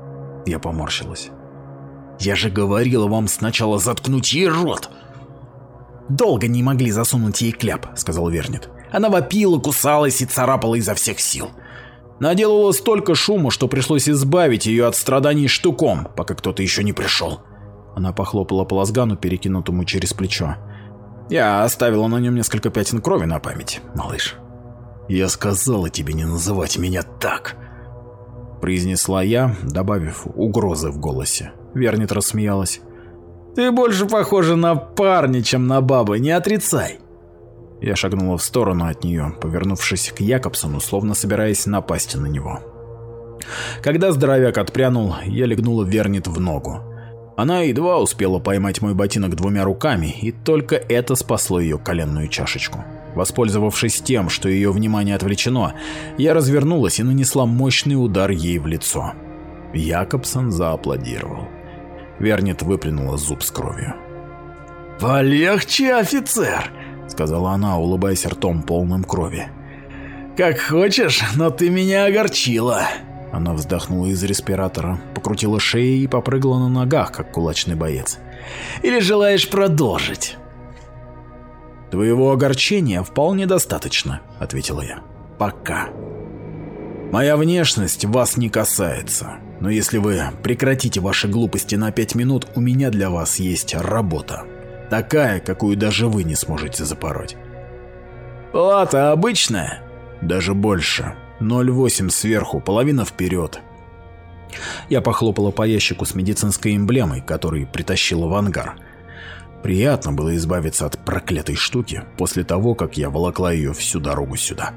Я поморщилась. «Я же говорила вам сначала заткнуть ей рот!» «Долго не могли засунуть ей кляп», — сказал Вернит. «Она вопила, кусалась и царапала изо всех сил. Наделала столько шума, что пришлось избавить ее от страданий штуком, пока кто-то еще не пришел». Она похлопала по лазгану, перекинутому через плечо. «Я оставила на нем несколько пятен крови на память, малыш». «Я сказала тебе не называть меня так», — произнесла я, добавив угрозы в голосе. Вернит рассмеялась. «Ты больше похожа на парня, чем на бабу, не отрицай». Я шагнула в сторону от нее, повернувшись к Якобсону, словно собираясь напасть на него. Когда здоровяк отпрянул, я легнула Вернит в ногу. Она едва успела поймать мой ботинок двумя руками, и только это спасло ее коленную чашечку. Воспользовавшись тем, что ее внимание отвлечено, я развернулась и нанесла мощный удар ей в лицо. Якобсон зааплодировал. Вернит выплюнула зуб с кровью. «Полегче, офицер», — сказала она, улыбаясь ртом, полным крови. «Как хочешь, но ты меня огорчила». Она вздохнула из респиратора, покрутила шеей и попрыгала на ногах, как кулачный боец. «Или желаешь продолжить?» «Твоего огорчения вполне достаточно», — ответила я. «Пока. Моя внешность вас не касается, но если вы прекратите ваши глупости на пять минут, у меня для вас есть работа. Такая, какую даже вы не сможете запороть». «Плата обычная?» «Даже больше. ноль восемь сверху, половина вперед». Я похлопала по ящику с медицинской эмблемой, который притащила в ангар. Приятно было избавиться от проклятой штуки после того, как я волокла ее всю дорогу сюда.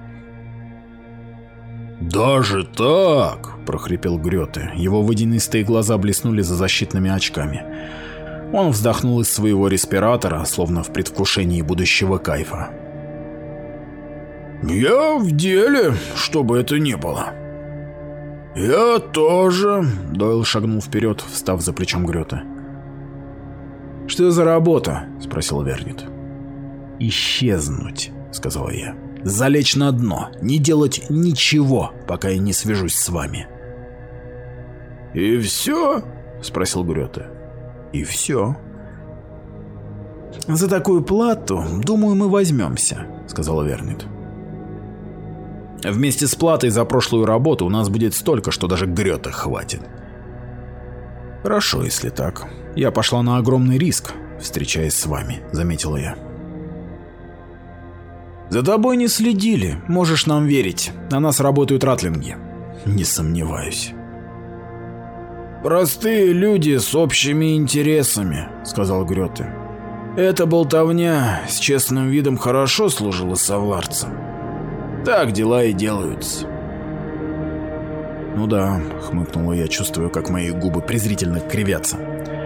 «Даже так?» – прохрипел Грёте. Его водянистые глаза блеснули за защитными очками. Он вздохнул из своего респиратора, словно в предвкушении будущего кайфа. «Я в деле, что бы это ни было». «Я тоже», – Дойл шагнул вперед, встав за плечом Грёте. «Что за работа?» – спросил Вернит. «Исчезнуть», – сказала я. «Залечь на дно, не делать ничего, пока я не свяжусь с вами». «И все?» – спросил Грёте. «И все». «За такую плату, думаю, мы возьмемся», – сказала Вернит. «Вместе с платой за прошлую работу у нас будет столько, что даже Грёте хватит». «Хорошо, если так. Я пошла на огромный риск, встречаясь с вами», — заметила я. «За тобой не следили, можешь нам верить. На нас работают ратлинги». «Не сомневаюсь». «Простые люди с общими интересами», — сказал Грёте. «Эта болтовня с честным видом хорошо служила совларцам. Так дела и делаются». «Ну да», — хмыкнула я, чувствую, как мои губы презрительно кривятся.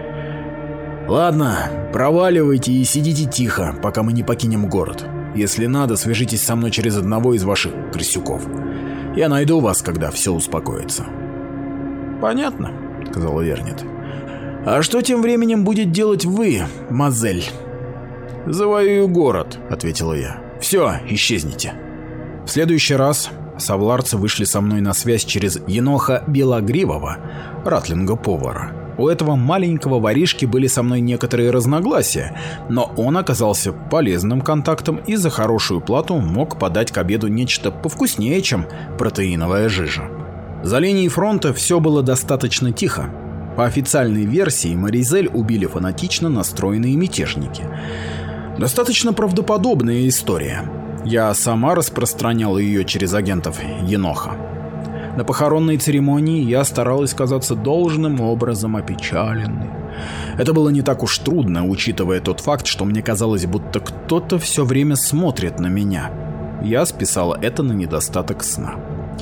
«Ладно, проваливайте и сидите тихо, пока мы не покинем город. Если надо, свяжитесь со мной через одного из ваших крысюков. Я найду вас, когда все успокоится». «Понятно», — сказала Вернит. «А что тем временем будет делать вы, мазель?» «Завоюю город», — ответила я. «Все, исчезните». В следующий раз совларцы вышли со мной на связь через Еноха Белогривого, ратлинга-повара. У этого маленького воришки были со мной некоторые разногласия, но он оказался полезным контактом и за хорошую плату мог подать к обеду нечто повкуснее, чем протеиновая жижа. За линией фронта все было достаточно тихо. По официальной версии, Маризель убили фанатично настроенные мятежники. Достаточно правдоподобная история. Я сама распространяла ее через агентов Еноха. На похоронной церемонии я старалась казаться должным образом опечаленной. Это было не так уж трудно, учитывая тот факт, что мне казалось, будто кто-то все время смотрит на меня. Я списала это на недостаток сна.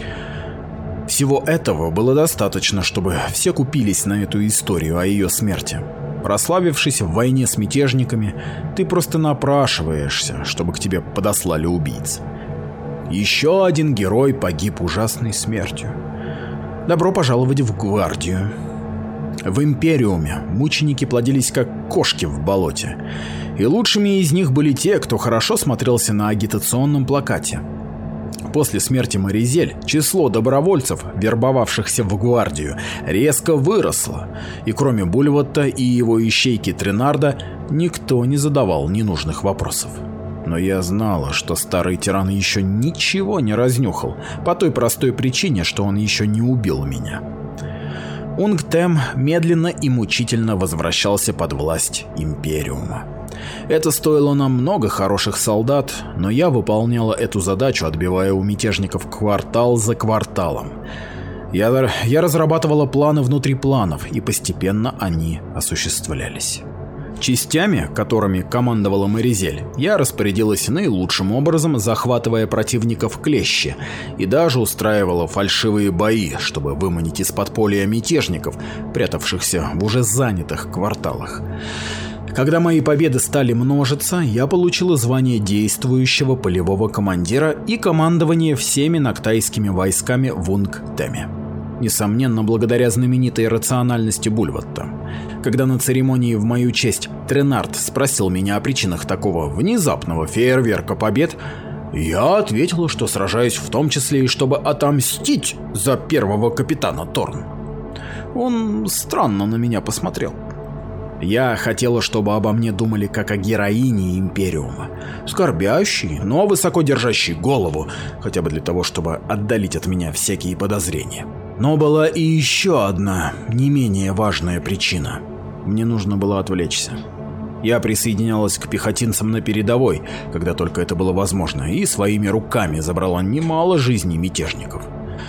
Всего этого было достаточно, чтобы все купились на эту историю о ее смерти. Прославившись в войне с мятежниками, ты просто напрашиваешься, чтобы к тебе подослали убийц. Еще один герой погиб ужасной смертью. Добро пожаловать в гвардию. В Империуме мученики плодились как кошки в болоте, и лучшими из них были те, кто хорошо смотрелся на агитационном плакате. после смерти Маризель число добровольцев, вербовавшихся в гвардию, резко выросло, и кроме Бульвотта и его ищейки Тренарда никто не задавал ненужных вопросов. Но я знала, что старый тиран еще ничего не разнюхал, по той простой причине, что он еще не убил меня. Унгтем медленно и мучительно возвращался под власть Империума. Это стоило нам много хороших солдат, но я выполняла эту задачу, отбивая у мятежников квартал за кварталом. Я, я разрабатывала планы внутри планов, и постепенно они осуществлялись. Частями, которыми командовала Маризель, я распорядилась наилучшим образом, захватывая противников в клещи, и даже устраивала фальшивые бои, чтобы выманить из подполья мятежников, прятавшихся в уже занятых кварталах. Когда мои победы стали множиться, я получила звание действующего полевого командира и командование всеми нактайскими войсками в Унгтеме. Несомненно, благодаря знаменитой рациональности Бульвотта. Когда на церемонии в мою честь Тренард спросил меня о причинах такого внезапного фейерверка побед, я ответила, что сражаюсь в том числе и чтобы отомстить за первого капитана Торн. Он странно на меня посмотрел. Я хотела, чтобы обо мне думали как о героине Империума, скорбящей, но высоко держащей голову, хотя бы для того, чтобы отдалить от меня всякие подозрения. Но была и еще одна, не менее важная причина. Мне нужно было отвлечься. Я присоединялась к пехотинцам на передовой, когда только это было возможно, и своими руками забрала немало жизней мятежников.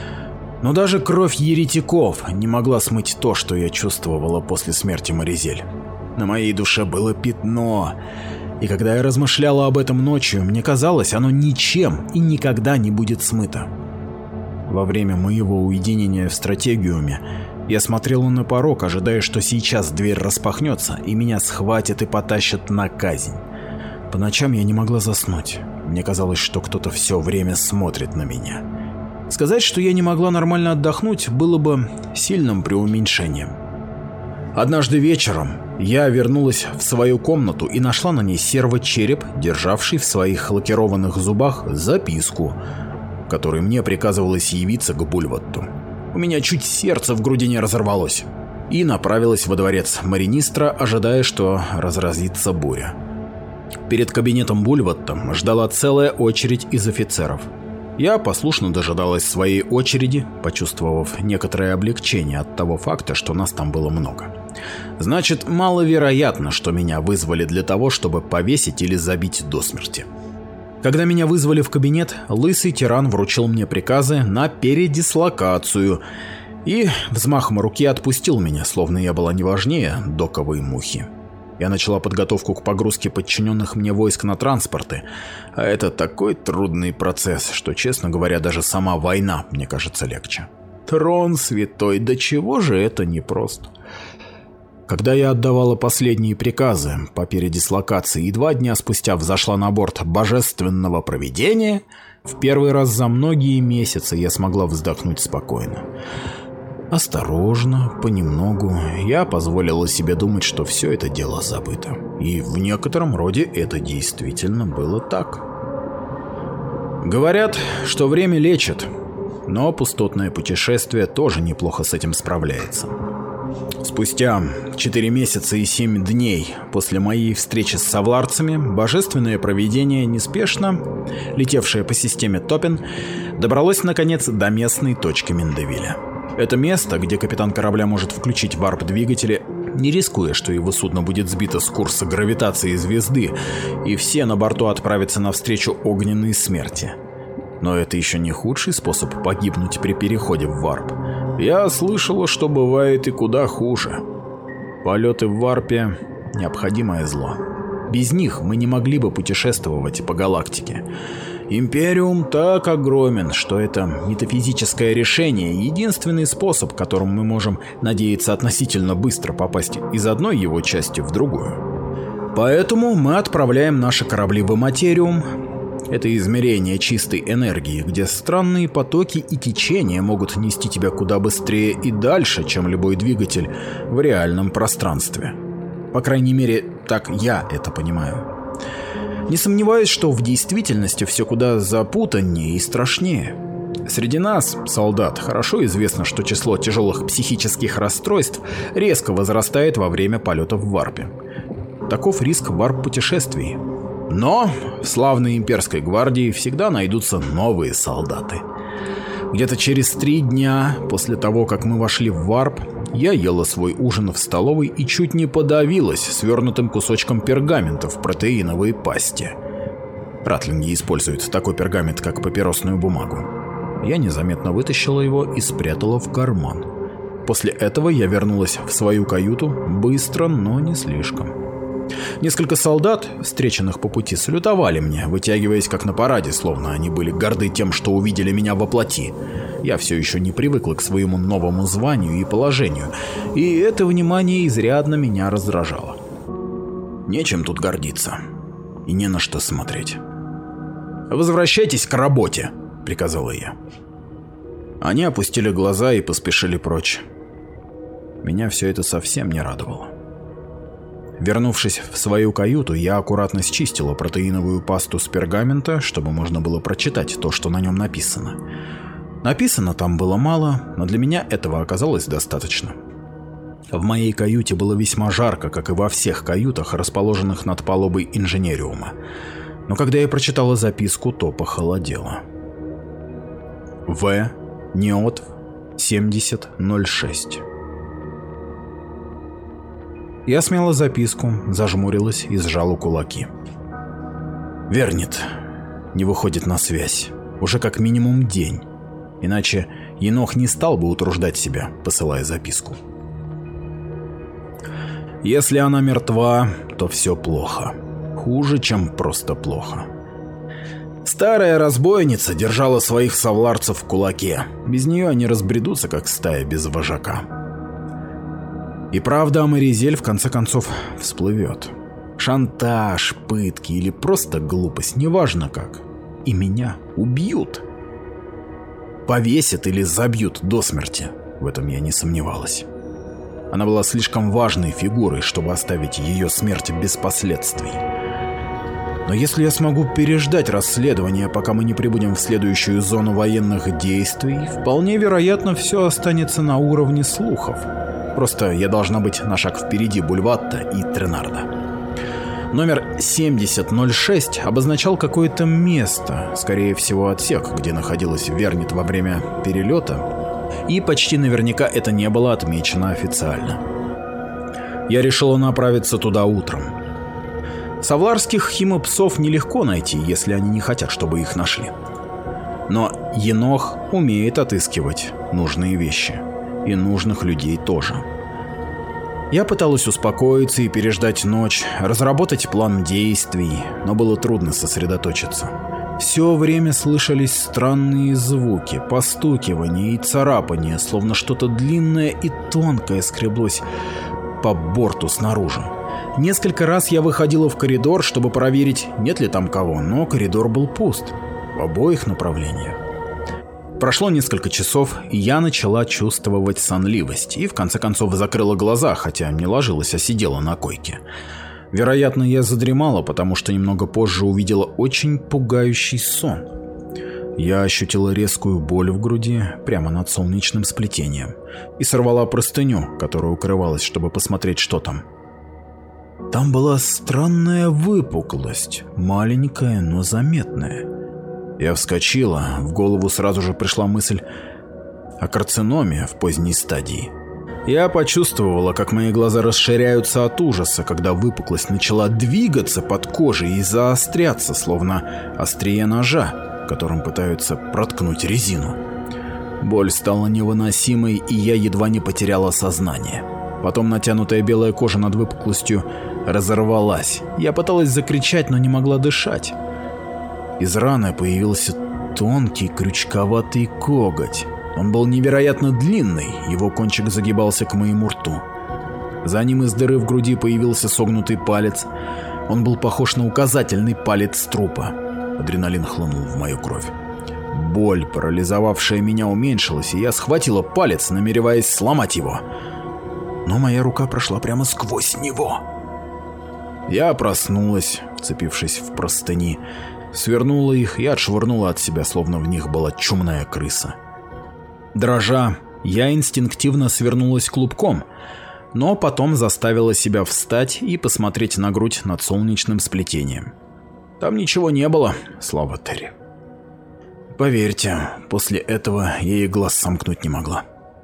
Но даже кровь еретиков не могла смыть то, что я чувствовала после смерти Маризель. На моей душе было пятно, и когда я размышляла об этом ночью, мне казалось, оно ничем и никогда не будет смыто. Во время моего уединения в стратегиуме я смотрела на порог, ожидая, что сейчас дверь распахнется и меня схватят и потащат на казнь. По ночам я не могла заснуть. Мне казалось, что кто-то все время смотрит на меня. Сказать, что я не могла нормально отдохнуть, было бы сильным преуменьшением. Однажды вечером я вернулась в свою комнату и нашла на ней сервочереп, державший в своих лакированных зубах записку, которой мне приказывалось явиться к Бульвотту. У меня чуть сердце в груди не разорвалось, и направилась во дворец Маринистра, ожидая, что разразится буря. Перед кабинетом Бульвотта ждала целая очередь из офицеров. Я послушно дожидалась своей очереди, почувствовав некоторое облегчение от того факта, что нас там было много. Значит, маловероятно, что меня вызвали для того, чтобы повесить или забить до смерти. Когда меня вызвали в кабинет, лысый тиран вручил мне приказы на передислокацию и взмахом руки отпустил меня, словно я была не важнее доковой мухи. Я начала подготовку к погрузке подчиненных мне войск на транспорты, а это такой трудный процесс, что, честно говоря, даже сама война мне кажется легче. Трон святой, до чего же это непросто. Когда я отдавала последние приказы по передислокации и два дня спустя взошла на борт божественного провидения, в первый раз за многие месяцы я смогла вздохнуть спокойно. Осторожно, понемногу, я позволила себе думать, что все это дело забыто. И в некотором роде это действительно было так. Говорят, что время лечит, но пустотное путешествие тоже неплохо с этим справляется. Спустя четыре месяца и семь дней после моей встречи с совларцами, божественное провидение неспешно, летевшее по системе Топен, добралось наконец до местной точки Миндевиля. Это место, где капитан корабля может включить варп-двигатели, не рискуя, что его судно будет сбито с курса гравитации звезды, и все на борту отправятся навстречу огненной смерти. Но это еще не худший способ погибнуть при переходе в варп. Я слышала, что бывает и куда хуже. Полеты в варпе – необходимое зло. Без них мы не могли бы путешествовать по галактике. Империум так огромен, что это метафизическое решение – единственный способ, которым мы можем надеяться относительно быстро попасть из одной его части в другую. Поэтому мы отправляем наши корабли в Иматериум. Это измерение чистой энергии, где странные потоки и течения могут нести тебя куда быстрее и дальше, чем любой двигатель в реальном пространстве. По крайней мере, так я это понимаю. Не сомневаюсь, что в действительности все куда запутаннее и страшнее. Среди нас, солдат, хорошо известно, что число тяжелых психических расстройств резко возрастает во время полета в варпе. Таков риск варп-путешествий. Но в славной имперской гвардии всегда найдутся новые солдаты. Где-то через три дня после того, как мы вошли в варп, я ела свой ужин в столовой и чуть не подавилась свернутым кусочком пергамента в протеиновой пасте. Ратлинги используют такой пергамент, как папиросную бумагу. Я незаметно вытащила его и спрятала в карман. После этого я вернулась в свою каюту быстро, но не слишком. Несколько солдат, встреченных по пути, салютовали мне, вытягиваясь как на параде, словно они были горды тем, что увидели меня во плоти. Я все еще не привыкла к своему новому званию и положению, и это внимание изрядно меня раздражало. Нечем тут гордиться, и не на что смотреть. «Возвращайтесь к работе», — приказала я. Они опустили глаза и поспешили прочь. Меня все это совсем не радовало. Вернувшись в свою каюту, я аккуратно счистила протеиновую пасту с пергамента, чтобы можно было прочитать то, что на нем написано. Написано там было мало, но для меня этого оказалось достаточно. В моей каюте было весьма жарко, как и во всех каютах, расположенных над палубой инженериума. Но когда я прочитала записку, то похолодело. В. Неотв семьдесят ноль шесть. Я смяла записку, зажмурилась и сжала кулаки. Вернит не выходит на связь. Уже как минимум день. Иначе Енох не стал бы утруждать себя, посылая записку. Если она мертва, то все плохо. Хуже, чем просто плохо. Старая разбойница держала своих совларцев в кулаке. Без нее они разбредутся, как стая без вожака. И правда о Маризель в конце концов всплывет. Шантаж, пытки или просто глупость, неважно как. И меня убьют. Повесят или забьют до смерти. В этом я не сомневалась. Она была слишком важной фигурой, чтобы оставить ее смерть без последствий. Но если я смогу переждать расследование, пока мы не прибудем в следующую зону военных действий, вполне вероятно, все останется на уровне слухов. Просто я должна быть на шаг впереди Бульватта и Тренарда. Номер семьдесят ноль шесть обозначал какое-то место, скорее всего отсек, где находилась Вернит во время перелета, и почти наверняка это не было отмечено официально. Я решила направиться туда утром. Савларских химопсов нелегко найти, если они не хотят, чтобы их нашли. Но Енох умеет отыскивать нужные вещи. И нужных людей тоже. Я пыталась успокоиться и переждать ночь, разработать план действий, но было трудно сосредоточиться. Все время слышались странные звуки, постукивания и царапания, словно что-то длинное и тонкое скреблось по борту снаружи. Несколько раз я выходила в коридор, чтобы проверить, нет ли там кого, но коридор был пуст в обоих направлениях. Прошло несколько часов, и я начала чувствовать сонливость, и в конце концов закрыла глаза, хотя не ложилась, а сидела на койке. Вероятно, я задремала, потому что немного позже увидела очень пугающий сон. Я ощутила резкую боль в груди, прямо над солнечным сплетением, и сорвала простыню, которая укрывалась, чтобы посмотреть, что там. Там была странная выпуклость, маленькая, но заметная. Я вскочила, в голову сразу же пришла мысль о карциноме в поздней стадии. Я почувствовала, как мои глаза расширяются от ужаса, когда выпуклость начала двигаться под кожей и заостряться, словно острие ножа, которым пытаются проткнуть резину. Боль стала невыносимой, и я едва не потеряла сознание. Потом натянутая белая кожа над выпуклостью разорвалась. Я пыталась закричать, но не могла дышать. Из раны появился тонкий крючковатый коготь. Он был невероятно длинный, его кончик загибался к моему рту. За ним из дыры в груди появился согнутый палец. Он был похож на указательный палец трупа. Адреналин хлынул в мою кровь. Боль, парализовавшая меня, уменьшилась, и я схватила палец, намереваясь сломать его. Но моя рука прошла прямо сквозь него. Я проснулась, вцепившись в простыни, свернула их и отшвырнула от себя, словно в них была чумная крыса. Дрожа, я инстинктивно свернулась клубком, но потом заставила себя встать и посмотреть на грудь над солнечным сплетением. Там ничего не было, слава Терри. Поверьте, после этого я и глаз сомкнуть не могла.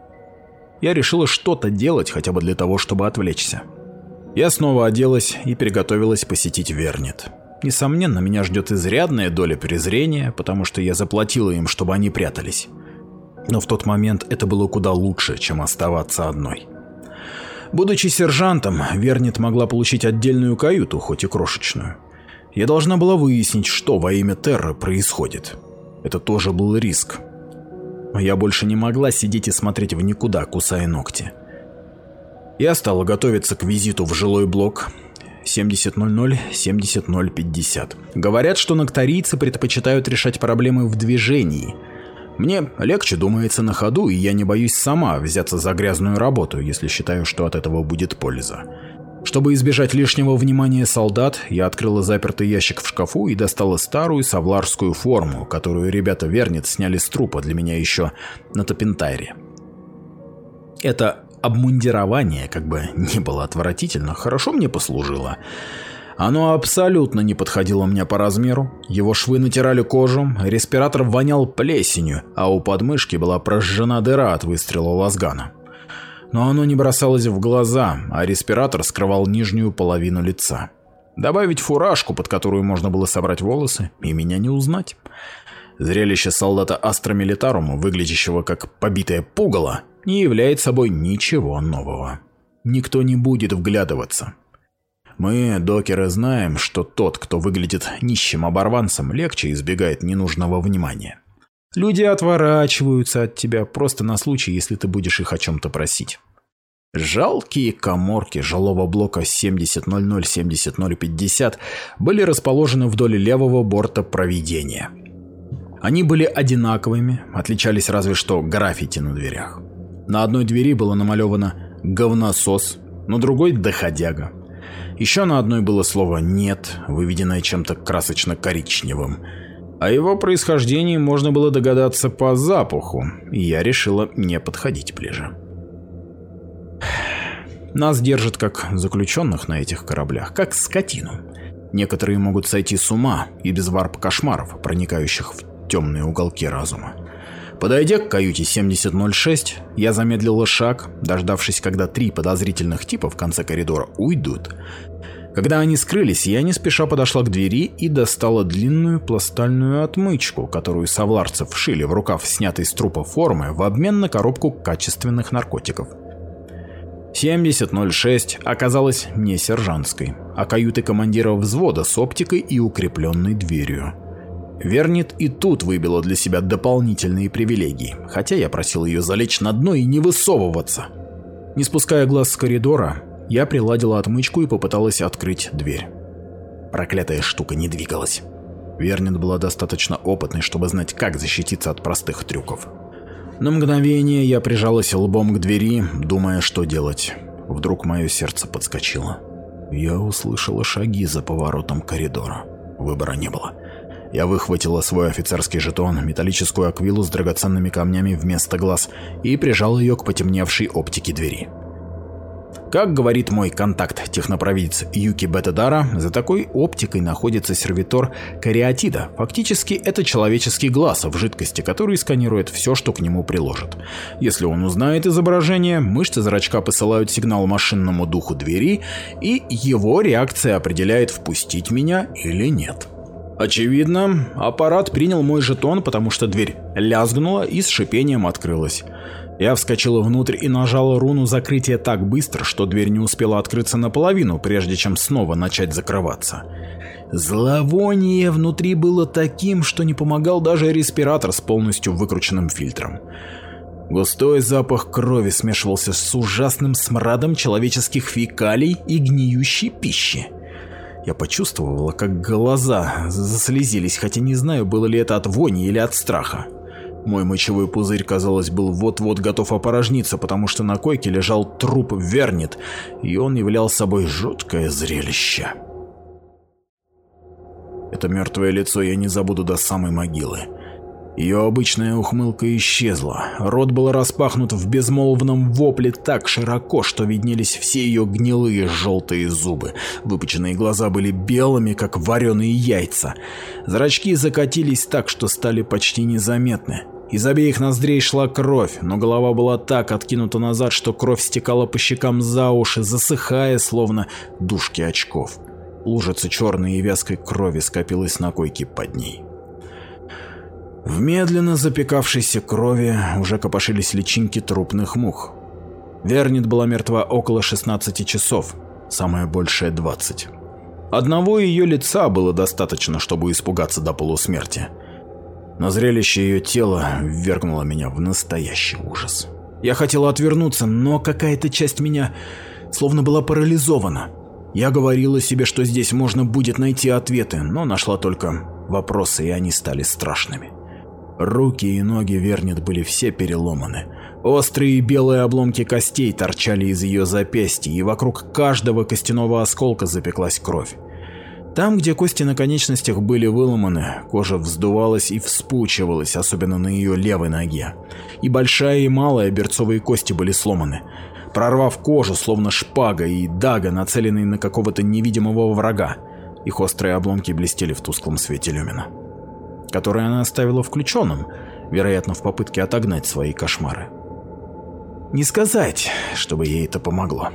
Я решила что-то делать, хотя бы для того, чтобы отвлечься. Я снова оделась и приготовилась посетить Вернит. Несомненно, меня ждет изрядная доля презрения, потому что я заплатила им, чтобы они прятались. Но в тот момент это было куда лучше, чем оставаться одной. Будучи сержантом, Вернит могла получить отдельную каюту, хоть и крошечную. Я должна была выяснить, что во имя Терры происходит. Это тоже был риск. Но я больше не могла сидеть и смотреть в никуда, кусая ногти. Я стала готовиться к визиту в жилой блок семьдесят ноль ноль семьдесят ноль пятьдесят. Говорят, что нокторийцы предпочитают решать проблемы в движении. Мне легче думается на ходу, и я не боюсь сама взяться за грязную работу, если считаю, что от этого будет польза. Чтобы избежать лишнего внимания солдат, я открыла запертый ящик в шкафу и достала старую савларскую форму, которую ребята Вернит сняли с трупа для меня еще на Топентайре. Это обмундирование, как бы ни было отвратительно, хорошо мне послужило. Оно абсолютно не подходило мне по размеру, его швы натирали кожу, респиратор вонял плесенью, а у подмышки была прожжена дыра от выстрела лазгана. Но оно не бросалось в глаза, а респиратор скрывал нижнюю половину лица. Добавить фуражку, под которую можно было собрать волосы, и меня не узнать. Зрелище солдата Астра Милитарума, выглядящего как побитое пугало, не является собой ничего нового. Никто не будет вглядываться. Мы, докеры, знаем, что тот, кто выглядит нищим оборванцем, легче избегает ненужного внимания. Люди отворачиваются от тебя просто на случай, если ты будешь их о чем-то просить. Жалкие каморки жилого блока семьдесят ноль ноль семьдесят ноль пятьдесят были расположены вдоль левого борта проведения. Они были одинаковыми, отличались разве что граффити на дверях. На одной двери было намалевано «говносос», на другой «доходяга». Еще на одной было слово «нет», выведенное чем-то красочно-коричневым. О его происхождении можно было догадаться по запаху, и я решила не подходить ближе. Нас держат как заключенных на этих кораблях, как скотину. Некоторые могут сойти с ума и без варп-кошмаров, проникающих в темные уголки разума. Подойдя к каюте семьдесят ноль шесть, я замедлила шаг, дождавшись, когда три подозрительных типа в конце коридора уйдут. Когда они скрылись, я не спеша подошла к двери и достала длинную пластальную отмычку, которую савларцы вшили в рукав снятой с трупа формы в обмен на коробку качественных наркотиков. семьдесят ноль шесть оказалась не сержантской, а каютой командира взвода с оптикой и укрепленной дверью. Вернит и тут выбила для себя дополнительные привилегии, хотя я просил ее залечь на дно и не высовываться. Не спуская глаз с коридора, я приладила отмычку и попыталась открыть дверь. Проклятая штука не двигалась. Вернит была достаточно опытной, чтобы знать, как защититься от простых трюков. На мгновение я прижалась лбом к двери, думая, что делать. Вдруг мое сердце подскочило. Я услышала шаги за поворотом коридора. Выбора не было. Я выхватила свой офицерский жетон, металлическую аквилу с драгоценными камнями вместо глаз и прижал ее к потемневшей оптике двери. Как говорит мой контакт-технопровидец Юки Бетедара, за такой оптикой находится сервитор кариатида. Фактически это человеческий глаз в жидкости, который сканирует все, что к нему приложат. Если он узнает изображение, мышцы зрачка посылают сигнал машинному духу двери, и его реакция определяет, впустить меня или нет. Очевидно, аппарат принял мой жетон, потому что дверь лязгнула и с шипением открылась. Я вскочила внутрь и нажала руну закрытия так быстро, что дверь не успела открыться наполовину, прежде чем снова начать закрываться. Зловоние внутри было таким, что не помогал даже респиратор с полностью выкрученным фильтром. Густой запах крови смешивался с ужасным смрадом человеческих фекалий и гниющей пищи. Я почувствовала, как глаза заслезились, хотя не знаю, было ли это от вони или от страха. Мой мочевой пузырь, казалось, был вот-вот готов опорожниться, потому что на койке лежал труп Вернит, и он являл собой жуткое зрелище. Это мертвое лицо я не забуду до самой могилы. Ее обычная ухмылка исчезла, рот был распахнут в безмолвном вопле так широко, что виднелись все ее гнилые желтые зубы. Выпученные глаза были белыми, как вареные яйца. Зрачки закатились так, что стали почти незаметны. Из обеих ноздрей шла кровь, но голова была так откинута назад, что кровь стекала по щекам за уши, засыхая, словно дужки очков. Лужица черной и вязкой крови скопилась на койке под ней. В медленно запекавшейся крови уже копошились личинки трупных мух. Вернит была мертва около шестнадцати часов, самое большее двадцать. Одного ее лица было достаточно, чтобы испугаться до полусмерти. Но зрелище ее тела ввергнуло меня в настоящий ужас. Я хотел отвернуться, но какая-то часть меня словно была парализована. Я говорила себе, что здесь можно будет найти ответы, но нашла только вопросы, и они стали страшными. Руки и ноги Вернит были все переломаны. Острые белые обломки костей торчали из ее запястья, и вокруг каждого костяного осколка запеклась кровь. Там, где кости на конечностях были выломаны, кожа вздувалась и вспучивалась, особенно на ее левой ноге. И большая, и малая берцовые кости были сломаны. Прорвав кожу, словно шпага и дага, нацеленные на какого-то невидимого врага, их острые обломки блестели в тусклом свете люмина, который она оставила включенным, вероятно, в попытке отогнать свои кошмары. Не сказать, чтобы ей это помогло.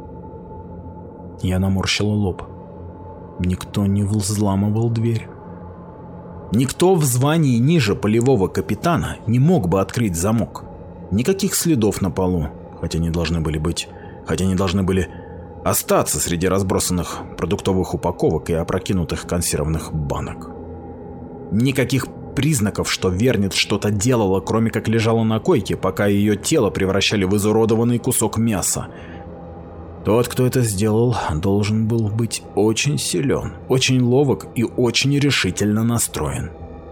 Я наморщила лоб. Никто не взламывал дверь. Никто в звании ниже полевого капитана не мог бы открыть замок. Никаких следов на полу, хотя они должны были быть, хотя они должны были остаться среди разбросанных продуктовых упаковок и опрокинутых консервных банок. Никаких признаков, что Вернит что-то делала, кроме как лежала на койке, пока ее тело превращали в изуродованный кусок мяса. Тот, кто это сделал, должен был быть очень силен, очень ловок и очень решительно настроен.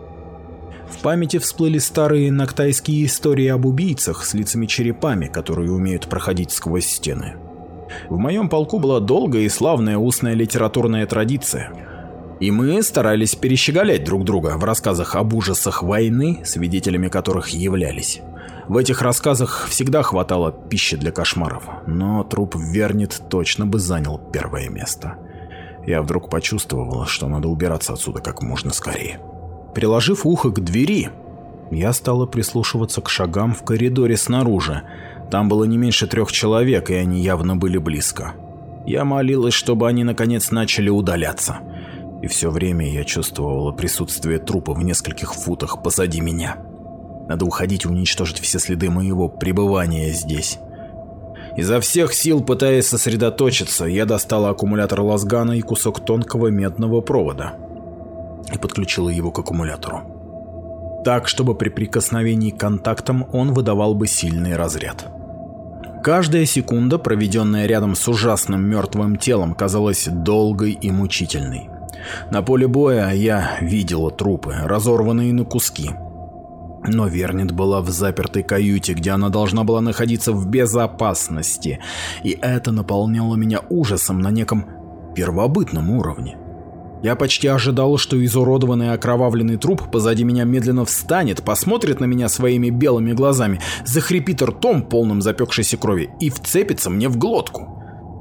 В памяти всплыли старые нактайские истории об убийцах с лицами-черепами, которые умеют проходить сквозь стены. В моем полку была долгая и славная устная литературная традиция. И мы старались перещеголять друг друга в рассказах об ужасах войны, свидетелями которых являлись. В этих рассказах всегда хватало пищи для кошмаров, но труп Вернит точно бы занял первое место. Я вдруг почувствовала, что надо убираться отсюда как можно скорее. Приложив ухо к двери, я стала прислушиваться к шагам в коридоре снаружи. Там было не меньше трех человек, и они явно были близко. Я молилась, чтобы они наконец начали удаляться. И все время я чувствовала присутствие трупа в нескольких футах позади меня. Надо уходить и уничтожить все следы моего пребывания здесь. Изо всех сил, пытаясь сосредоточиться, я достала аккумулятор лазгана и кусок тонкого медного провода и подключила его к аккумулятору. Так, чтобы при прикосновении к контактам он выдавал бы сильный разряд. Каждая секунда, проведенная рядом с ужасным мертвым телом, казалась долгой и мучительной. На поле боя я видела трупы, разорванные на куски. Но Вернит была в запертой каюте, где она должна была находиться в безопасности, и это наполняло меня ужасом на неком первобытном уровне. Я почти ожидала, что изуродованный окровавленный труп позади меня медленно встанет, посмотрит на меня своими белыми глазами, захрипит ртом, полным запекшейся крови, и вцепится мне в глотку.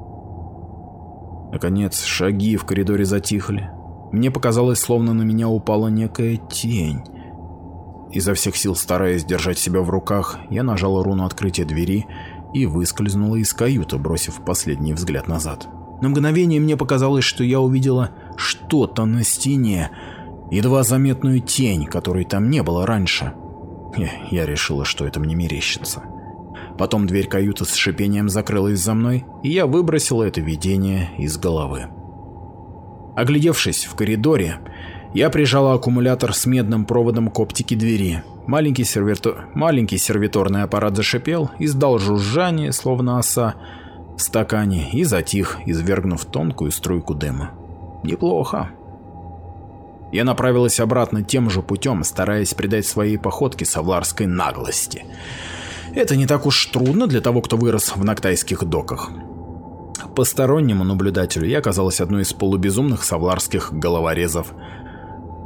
Наконец, шаги в коридоре затихли. Мне показалось, словно на меня упала некая тень. Изо всех сил, стараясь держать себя в руках, я нажала руну открытия двери и выскользнула из каюты, бросив последний взгляд назад. На мгновение мне показалось, что я увидела что-то на стене, едва заметную тень, которой там не было раньше. Я решила, что это мне мерещится. Потом дверь каюты с шипением закрылась за мной, и я выбросила это видение из головы. Оглядевшись в коридоре, я прижала аккумулятор с медным проводом к оптике двери. Маленький, сервитор... Маленький сервиторный аппарат зашипел, издал жужжание, словно оса в стакане, и затих, извергнув тонкую струйку дыма. Неплохо. Я направилась обратно тем же путем, стараясь придать своей походке савларской наглости. Это не так уж трудно для того, кто вырос в нактайских доках. Постороннему наблюдателю я оказалась одной из полубезумных савларских головорезов.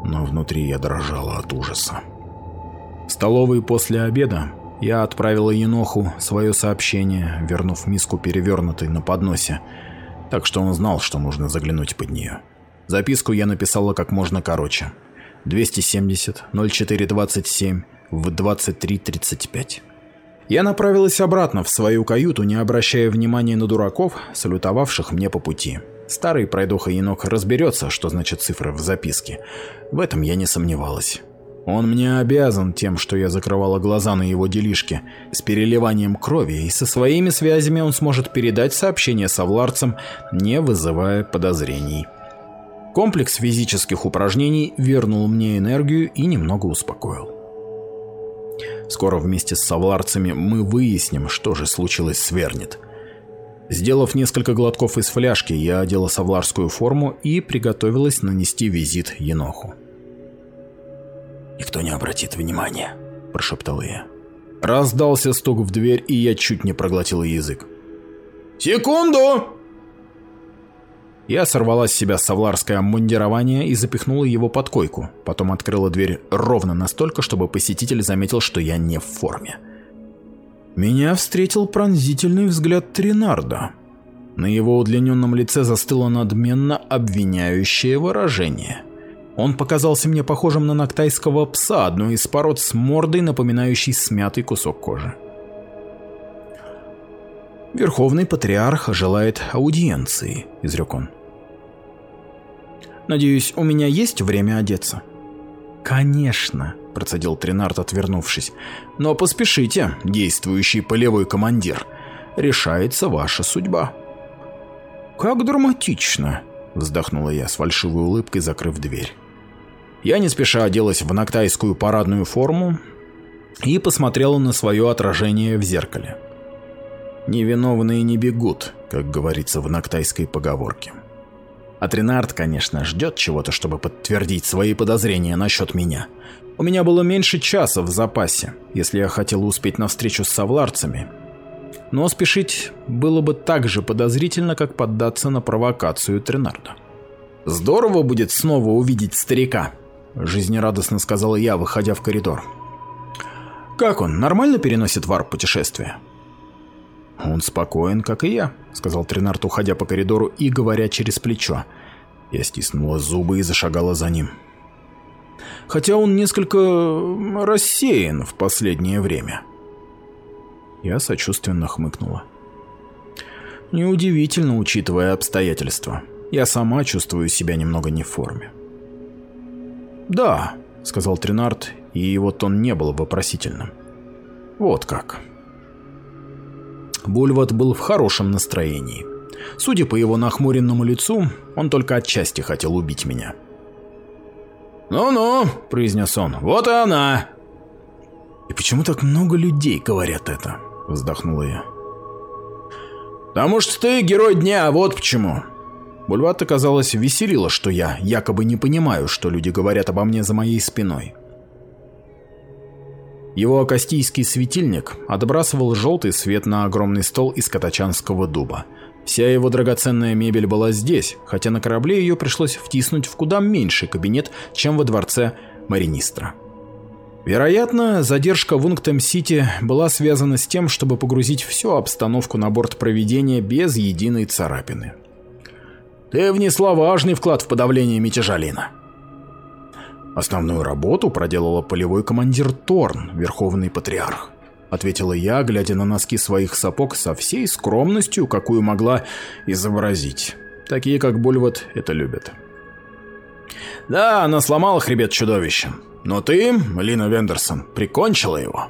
но внутри я дрожала от ужаса. В столовой после обеда я отправила Еноху свое сообщение, вернув миску перевернутой на подносе, так что он знал, что нужно заглянуть под нее. Записку я написала как можно короче. двести семьдесят ноль четыре двадцать семь в двадцать три тридцать пять. Я направилась обратно в свою каюту, не обращая внимания на дураков, салютовавших мне по пути. Старый пройдоха Енох разберется, что значит цифры в записке. В этом я не сомневалась. Он мне обязан тем, что я закрывала глаза на его делишки с переливанием крови, и со своими связями он сможет передать сообщение совларцам, не вызывая подозрений. Комплекс физических упражнений вернул мне энергию и немного успокоил. Скоро вместе с совларцами мы выясним, что же случилось с Вернит. Сделав несколько глотков из фляжки, я одела совларскую форму и приготовилась нанести визит Еноху. «Никто не обратит внимания», – прошептала я. Раздался стук в дверь, и я чуть не проглотила язык. «Секунду!» Я сорвала с себя совларское обмундирование и запихнула его под койку. Потом открыла дверь ровно настолько, чтобы посетитель заметил, что я не в форме. Меня встретил пронзительный взгляд Тринарда. На его удлиненном лице застыло надменно обвиняющее выражение. Он показался мне похожим на нактайского пса, одной из пород с мордой, напоминающей смятый кусок кожи. «Верховный патриарх желает аудиенции», – изрек он. «Надеюсь, у меня есть время одеться?» «Конечно», – процедил Тринард, отвернувшись. «Но поспешите, действующий полевой командир. Решается ваша судьба». «Как драматично», – вздохнула я с фальшивой улыбкой, закрыв дверь. Я не спеша оделась в нактайскую парадную форму и посмотрела на свое отражение в зеркале. «Невиновные не бегут», как говорится в нактайской поговорке. А Тринард, конечно, ждет чего-то, чтобы подтвердить свои подозрения насчет меня. У меня было меньше часа в запасе, если я хотела успеть на встречу с совларцами. Но спешить было бы так же подозрительно, как поддаться на провокацию Тринарда. «Здорово будет снова увидеть старика», – жизнерадостно сказала я, выходя в коридор. «Как он, нормально переносит варп-путешествие?» «Он спокоен, как и я», — сказал Тринард, уходя по коридору и говоря через плечо. Я стиснула зубы и зашагала за ним. «Хотя он несколько рассеян в последнее время». Я сочувственно хмыкнула. «Неудивительно, учитывая обстоятельства. Я сама чувствую себя немного не в форме». «Да», — сказал Тринард, и его тон не был вопросительным. «Вот как». Бульват был в хорошем настроении. Судя по его нахмуренному лицу, он только отчасти хотел убить меня. «Ну-ну», — произнес он, — «вот и она». «И почему так много людей говорят это?» — вздохнула я. «Потому что ты герой дня, вот почему». Бульват, оказалось, веселило, что я якобы не понимаю, что люди говорят обо мне за моей спиной. Его акастийский светильник отбрасывал желтый свет на огромный стол из катачанского дуба. Вся его драгоценная мебель была здесь, хотя на корабле ее пришлось втиснуть в куда меньший кабинет, чем во дворце Маринистра. Вероятно, задержка в Унгтэм-Сити была связана с тем, чтобы погрузить всю обстановку на борт проведения без единой царапины. «Ты внесла важный вклад в подавление мятежа, Лина». «Основную работу проделала полевой командир Торн, Верховный Патриарх», — ответила я, глядя на носки своих сапог со всей скромностью, какую могла изобразить. Такие, как Бульват, это любят. «Да, она сломала хребет чудовища, но ты, Лина Вендерсон, прикончила его».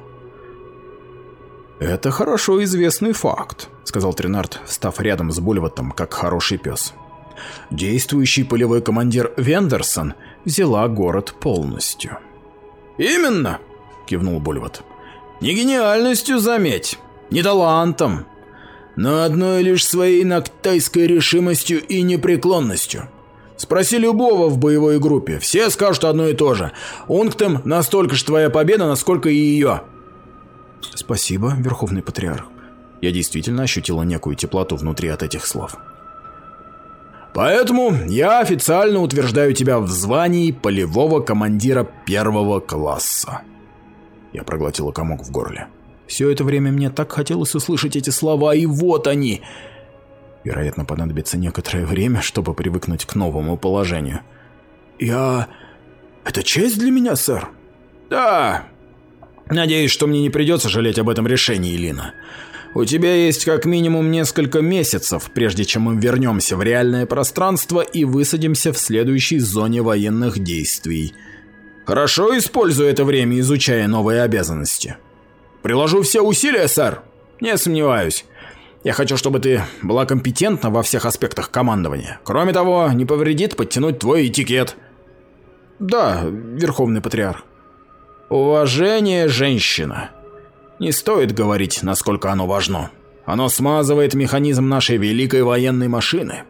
«Это хорошо известный факт», — сказал Тринард, встав рядом с Бульватом, как хороший пес. «Действующий полевой командир Вендерсон взяла город полностью». «Именно», — кивнул Бульват. «Не гениальностью, заметь, не талантом, но одной лишь своей нактайской решимостью и непреклонностью. Спроси любого в боевой группе, все скажут одно и то же. Унгтэм настолько же твоя победа, насколько и ее». «Спасибо, Верховный Патриарх». Я действительно ощутила некую теплоту внутри от этих слов. Поэтому я официально утверждаю тебя в звании полевого командира первого класса. Я проглотила комок в горле. Все это время мне так хотелось услышать эти слова, и вот они. Вероятно, понадобится некоторое время, чтобы привыкнуть к новому положению. Я... Это честь для меня, сэр? Да. Надеюсь, что мне не придется жалеть об этом решении, Лина. У тебя есть как минимум несколько месяцев, прежде чем мы вернемся в реальное пространство и высадимся в следующей зоне военных действий. Хорошо используй это время, изучая новые обязанности. Приложу все усилия, сэр. Не сомневаюсь. Я хочу, чтобы ты была компетентна во всех аспектах командования. Кроме того, не повредит подтянуть твой этикет. Да, Верховный Патриарх. Уважение, женщина. Не стоит говорить, насколько оно важно. Оно смазывает механизм нашей великой военной машины.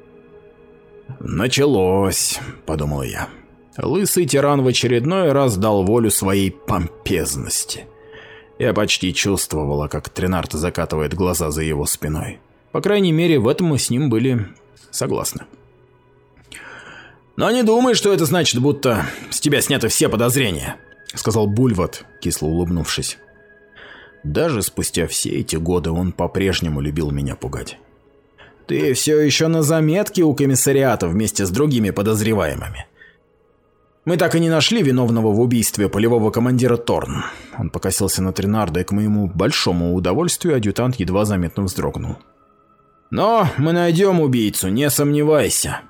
Началось, подумал я. Лысый тиран в очередной раз дал волю своей помпезности. Я почти чувствовала, как Тринард закатывает глаза за его спиной. По крайней мере, в этом мы с ним были согласны. «Но не думай, что это значит, будто с тебя сняты все подозрения», — сказал Бульват, кисло улыбнувшись. Даже спустя все эти годы он по-прежнему любил меня пугать. «Ты все еще на заметке у комиссариата вместе с другими подозреваемыми. Мы так и не нашли виновного в убийстве полевого командира Торн». Он покосился на Тринарда, и к моему большому удовольствию адъютант едва заметно вздрогнул. «Но мы найдем убийцу, не сомневайся».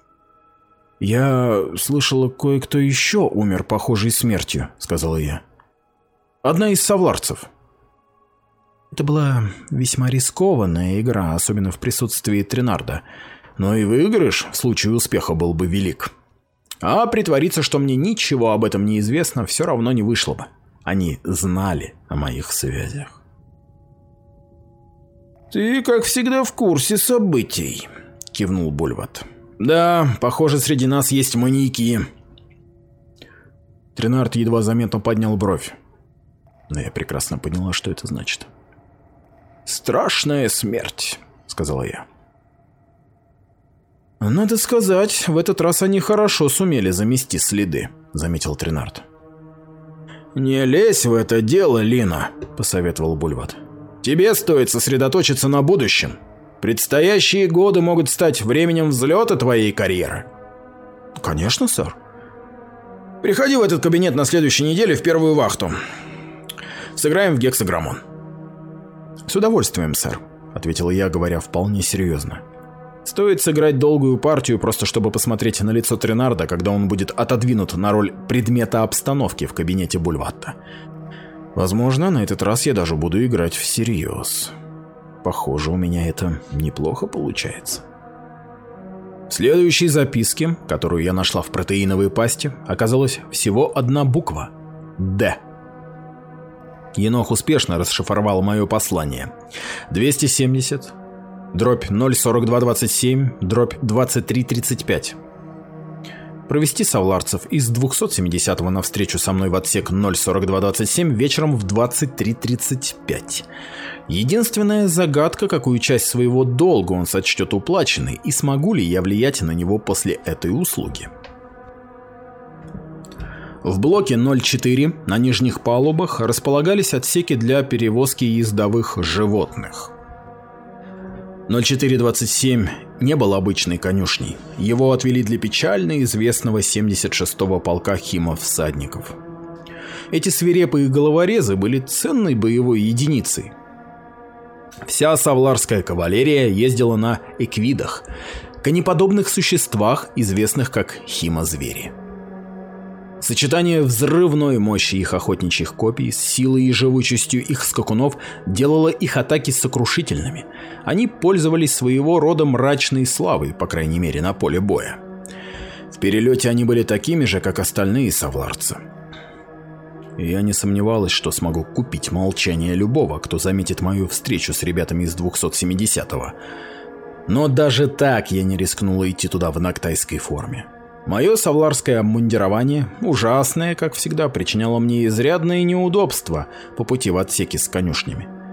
«Я слышала, кое-кто еще умер похожей смертью», — сказала я. «Одна из савларцев». Это была весьма рискованная игра, особенно в присутствии Тринарда, но и выигрыш в случае успеха был бы велик. А притвориться, что мне ничего об этом не известно, все равно не вышло бы. Они знали о моих связях. «Ты, как всегда, в курсе событий», — кивнул Бульват. «Да, похоже, среди нас есть маньяки». Тринард едва заметно поднял бровь. Но я прекрасно поняла, что это значит. «Страшная смерть», — сказала я. «Надо сказать, в этот раз они хорошо сумели замести следы», — заметил Тринард. «Не лезь в это дело, Лина», — посоветовал Бульват. «Тебе стоит сосредоточиться на будущем. Предстоящие годы могут стать временем взлета твоей карьеры». «Конечно, сэр». «Приходи в этот кабинет на следующей неделе в первую вахту. Сыграем в гексаграммон». «С удовольствием, сэр», — ответил я, говоря вполне серьезно. Стоит сыграть долгую партию, просто чтобы посмотреть на лицо Тринарда, когда он будет отодвинут на роль предмета обстановки в кабинете Бульвата. Возможно, на этот раз я даже буду играть всерьез. Похоже, у меня это неплохо получается. В следующей записке, которую я нашла в протеиновой пасте, оказалась всего одна буква – «Д». Енох успешно расшифровал мое послание. двести семьдесят, дробь ноль сорок два двадцать семь, дробь двадцать три тридцать пять. Провести савларцев из двухсот семидесятого на встречу со мной в отсек ноль сорок два двадцать семь вечером в двадцать три тридцать пять. Единственная загадка, какую часть своего долга он сочтет уплаченной, и смогу ли я влиять на него после этой услуги. В блоке ноль четыре на нижних палубах располагались отсеки для перевозки ездовых животных. ноль четыре двадцать семь не был обычной конюшней. Его отвели для печально известного семьдесят шестого полка химов-всадников. Эти свирепые головорезы были ценной боевой единицей. Вся савларская кавалерия ездила на эквидах, конеподобных существах, известных как химозвери. Сочетание взрывной мощи их охотничьих копий с силой и живучестью их скакунов делало их атаки сокрушительными. Они пользовались своего рода мрачной славой, по крайней мере, на поле боя. В перелете они были такими же, как остальные савларцы. И я не сомневалась, что смогу купить молчание любого, кто заметит мою встречу с ребятами из двухсот семидесятого. Но даже так я не рискнула идти туда в нактайской форме. Мое савларское обмундирование, ужасное, как всегда, причиняло мне изрядные неудобства по пути в отсеки с конюшнями.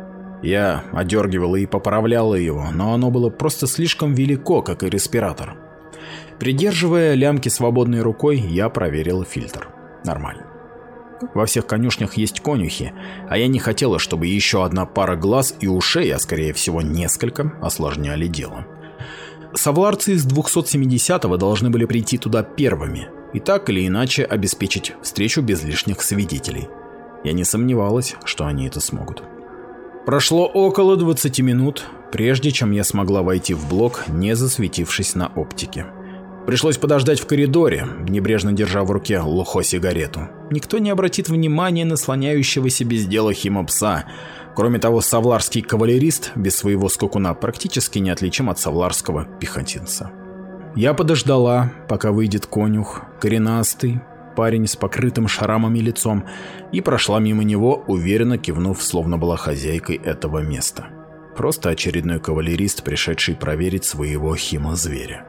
Я одергивала и поправляла его, но оно было просто слишком велико, как и респиратор. Придерживая лямки свободной рукой, я проверила фильтр. Нормально. Во всех конюшнях есть конюхи, а я не хотела, чтобы еще одна пара глаз и ушей, а скорее всего несколько, осложняли дело. Савларцы из двухсот семидесятого должны были прийти туда первыми и так или иначе обеспечить встречу без лишних свидетелей. Я не сомневалась, что они это смогут. Прошло около двадцати минут, прежде чем я смогла войти в блок, не засветившись на оптике. Пришлось подождать в коридоре, небрежно держа в руке лухо-сигарету. Никто не обратит внимания на слоняющегося без дела химопса. Кроме того, савларский кавалерист без своего скакуна практически неотличим от савларского пехотинца. Я подождала, пока выйдет конюх, коренастый парень с покрытым шрамами лицом, и прошла мимо него, уверенно кивнув, словно была хозяйкой этого места. Просто очередной кавалерист, пришедший проверить своего химозверя.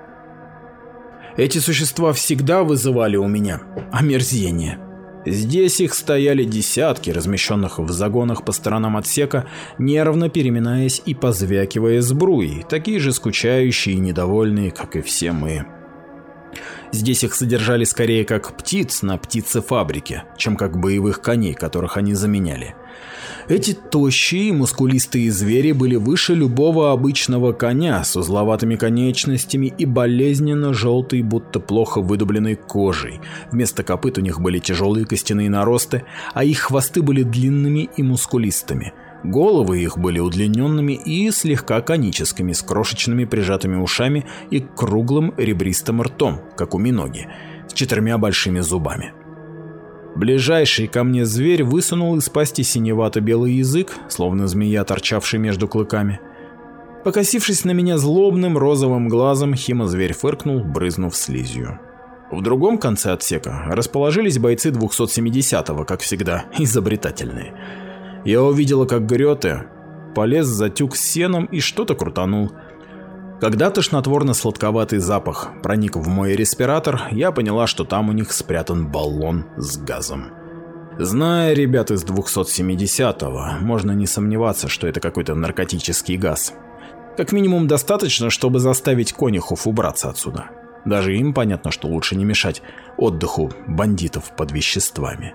Эти существа всегда вызывали у меня омерзение. Здесь их стояли десятки, размещенных в загонах по сторонам отсека, нервно переминаясь и позвякивая сбруей, такие же скучающие и недовольные, как и все мы. Здесь их содержали скорее как птиц на птицефабрике, чем как боевых коней, которых они заменяли. Эти тощие, мускулистые звери были выше любого обычного коня, с узловатыми конечностями и болезненно желтой, будто плохо выдубленной кожей. Вместо копыт у них были тяжелые костяные наросты, а их хвосты были длинными и мускулистыми. Головы их были удлиненными и слегка коническими, с крошечными прижатыми ушами и круглым ребристым ртом, как у миноги, с четырьмя большими зубами. Ближайший ко мне зверь высунул из пасти синевато-белый язык, словно змея, торчавший между клыками. Покосившись на меня злобным розовым глазом, химозверь фыркнул, брызнув слизью. В другом конце отсека расположились бойцы двухсот семидесятого, как всегда, изобретательные. Я увидела, как Грёте полез за тюк с сеном и что-то крутанул. Когда тошнотворно-сладковатый запах проник в мой респиратор, я поняла, что там у них спрятан баллон с газом. Зная ребят из двухсот семидесятого, можно не сомневаться, что это какой-то наркотический газ. Как минимум достаточно, чтобы заставить конюхов убраться отсюда. Даже им понятно, что лучше не мешать отдыху бандитов под веществами.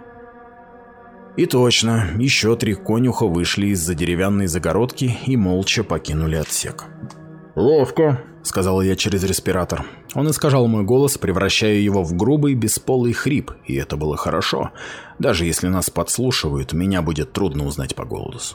И точно, еще три конюха вышли из-за деревянной загородки и молча покинули отсек. «Ловко», — сказал я через респиратор. Он искажал мой голос, превращая его в грубый, бесполый хрип, и это было хорошо. Даже если нас подслушивают, меня будет трудно узнать по голосу.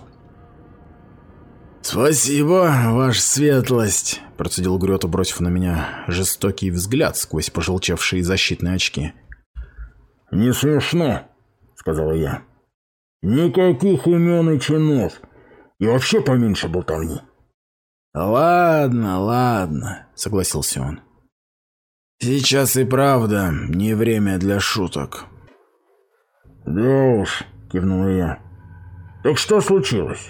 «Спасибо, ваша светлость», — процедил Грёте, бросив на меня жестокий взгляд сквозь пожелтевшие защитные очки. «Не смешно», — сказал я. «Никаких имен и чинов. И вообще поменьше болтовни». «Ладно, ладно», — согласился он. «Сейчас и правда не время для шуток». «Да уж», — кивнул я. «Так что случилось?»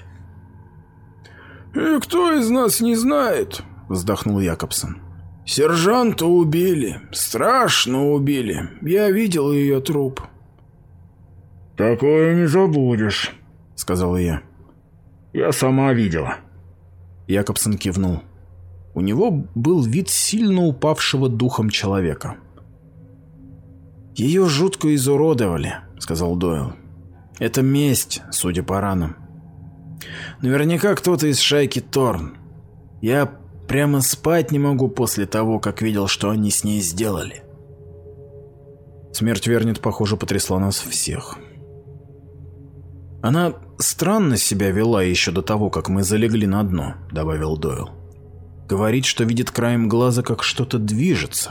«Никто из нас не знает», — вздохнул Якобсон. «Сержанта убили, страшно убили. Я видел ее труп». «Такое не забудешь», — сказал я. «Я сама видела». Якобсон кивнул. У него был вид сильно упавшего духом человека. «Ее жутко изуродовали», — сказал Дойл. «Это месть, судя по ранам. Наверняка кто-то из шайки Торн. Я прямо спать не могу после того, как видел, что они с ней сделали». Смерть Вернет, похоже, потрясла нас всех. «Она странно себя вела еще до того, как мы залегли на дно», — добавил Дойл. «Говорит, что видит краем глаза, как что-то движется».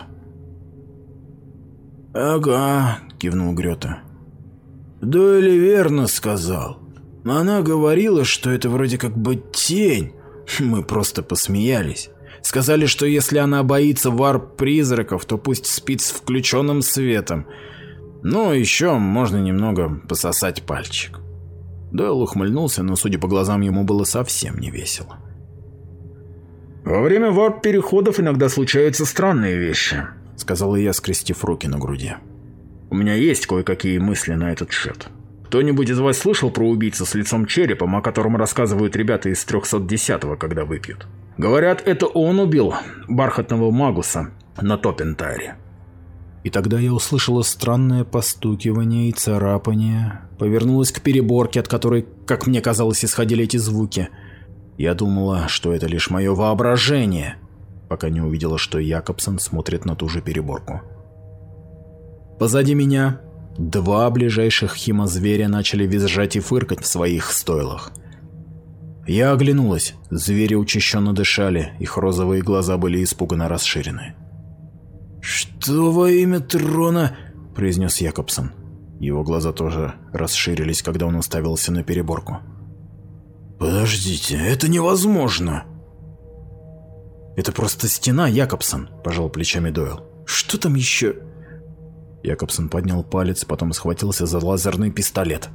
«Ага», — кивнул Грёте. «Дойль верно сказал. Но она говорила, что это вроде как бы тень. Мы просто посмеялись. Сказали, что если она боится варп-призраков, то пусть спит с включенным светом. Ну, еще можно немного пососать пальчик». Дойл ухмыльнулся, но, судя по глазам, ему было совсем не весело. «Во время варп-переходов иногда случаются странные вещи», — сказал я, скрестив руки на груди. «У меня есть кое-какие мысли на этот счет. Кто-нибудь из вас слышал про убийцу с лицом черепом, о котором рассказывают ребята из трёхсот десятого, когда выпьют? Говорят, это он убил бархатного магуса на Топентаре. И тогда я услышала странное постукивание и царапание, повернулась к переборке, от которой, как мне казалось, исходили эти звуки. Я думала, что это лишь мое воображение, пока не увидела, что Якобсон смотрит на ту же переборку. Позади меня два ближайших химозверя начали визжать и фыркать в своих стойлах. Я оглянулась, звери учащенно дышали, их розовые глаза были испуганно расширены. «Что во имя трона?» – произнес Якобсон. Его глаза тоже расширились, когда он уставился на переборку. «Подождите, это невозможно!» «Это просто стена, Якобсон», – пожал плечами Дойл. «Что там еще?» Якобсон поднял палец, потом схватился за лазерный пистолет.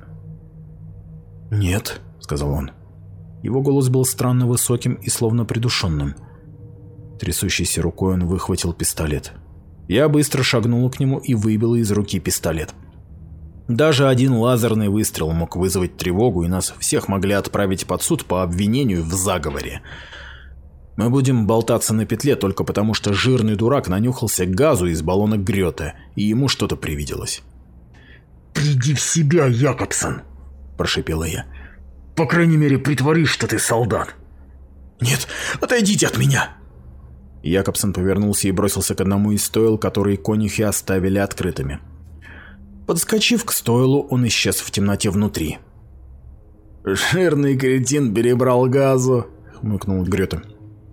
«Нет», – сказал он. Его голос был странно высоким и словно придушенным. Трясущейся рукой он выхватил пистолет. Я быстро шагнула к нему и выбила из руки пистолет. Даже один лазерный выстрел мог вызвать тревогу, и нас всех могли отправить под суд по обвинению в заговоре. Мы будем болтаться на петле только потому, что жирный дурак нанюхался газу из баллона Грёте, и ему что-то привиделось. «Приди в себя, Якобсон!» – прошипела я. «По крайней мере, притворись, что ты солдат!» «Нет, отойдите от меня!» Якобсон повернулся и бросился к одному из стойл, которые конюхи оставили открытыми. Подскочив к стойлу, он исчез в темноте внутри. «Жирный кретин перебрал газу», — хмыкнул Грёте.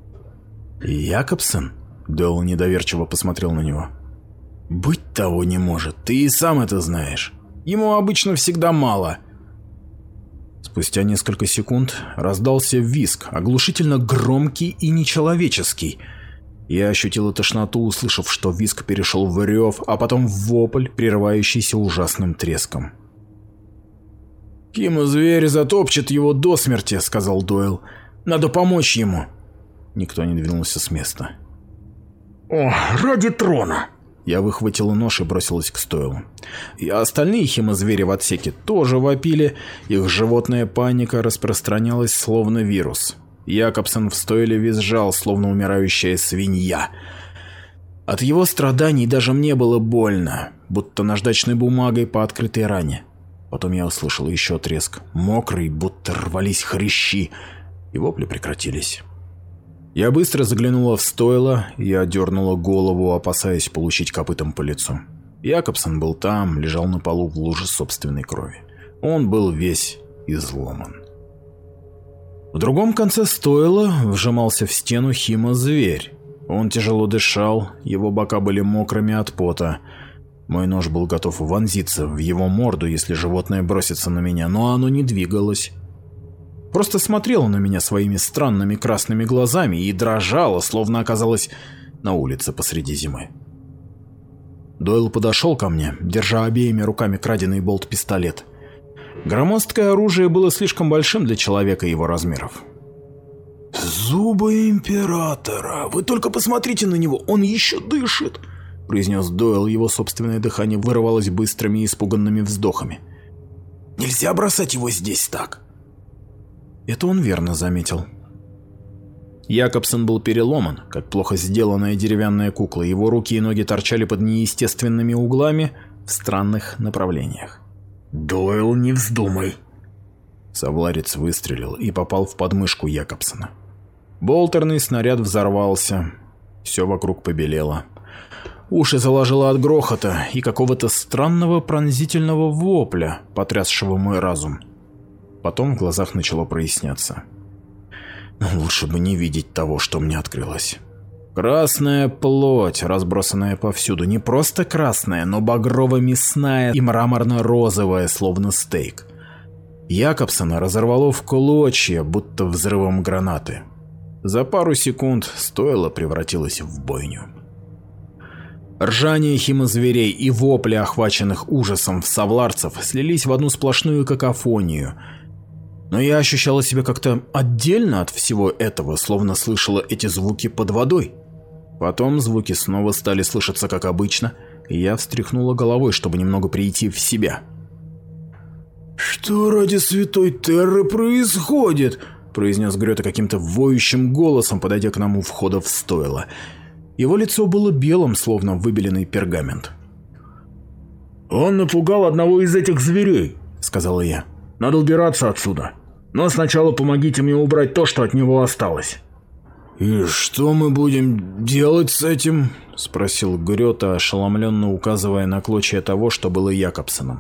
«Якобсон?» — Дойл недоверчиво посмотрел на него. «Быть того не может, ты и сам это знаешь. Ему обычно всегда мало». Спустя несколько секунд раздался визг, оглушительно громкий и нечеловеческий. Я ощутила тошноту, услышав, что визг перешел в рев, а потом в вопль, прерывающийся ужасным треском. «Химозверь затопчет его до смерти», — сказал Дойл. «Надо помочь ему». Никто не двинулся с места. «О, ради трона!» Я выхватила нож и бросилась к стойлу. И остальные химозвери в отсеке тоже вопили, их животная паника распространялась словно вирус. Якобсон в стойле визжал, словно умирающая свинья. От его страданий даже мне было больно, будто наждачной бумагой по открытой ране. Потом я услышал еще треск, мокрый, будто рвались хрящи, и вопли прекратились. Я быстро заглянула в стойло и одернула голову, опасаясь получить копытом по лицу. Якобсон был там, лежал на полу в луже собственной крови. Он был весь изломан. В другом конце стойла вжимался в стену химозверь. Он тяжело дышал, его бока были мокрыми от пота. Мой нож был готов вонзиться в его морду, если животное бросится на меня, но оно не двигалось. Просто смотрело на меня своими странными красными глазами и дрожало, словно оказалось на улице посреди зимы. Дойл подошел ко мне, держа обеими руками краденый болт-пистолет. Громоздкое оружие было слишком большим для человека его размеров. «Зубы Императора! Вы только посмотрите на него, он еще дышит!» – произнес Дойл, его собственное дыхание вырывалось быстрыми и испуганными вздохами. «Нельзя бросать его здесь так!» Это он верно заметил. Якобсон был переломан, как плохо сделанная деревянная кукла, его руки и ноги торчали под неестественными углами в странных направлениях. «Дойл, не вздумай!» Савларец выстрелил и попал в подмышку Якобсона. Болтерный снаряд взорвался, все вокруг побелело. Уши заложило от грохота и какого-то странного пронзительного вопля, потрясшего мой разум. Потом в глазах начало проясняться. Но лучше бы не видеть того, что мне открылось. Красная плоть, разбросанная повсюду, не просто красная, но багрово-мясная и мраморно-розовая, словно стейк. Якобсона разорвало в клочья, будто взрывом гранаты. За пару секунд стойло превратилось в бойню. Ржание химозверей и вопли, охваченных ужасом савларцев, слились в одну сплошную какофонию. Но я ощущала себя как-то отдельно от всего этого, словно слышала эти звуки под водой. Потом звуки снова стали слышаться как обычно, и я встряхнула головой, чтобы немного прийти в себя. «Что ради святой Терры происходит?» – произнес Грёта каким-то воющим голосом, подойдя к нам у входа в стойло. Его лицо было белым, словно выбеленный пергамент. «Он напугал одного из этих зверей», – сказала я. «Надо убираться отсюда. Но сначала помогите мне убрать то, что от него осталось». «И что мы будем делать с этим?» – спросил Грёта, ошеломленно указывая на клочья того, что было Якобсоном.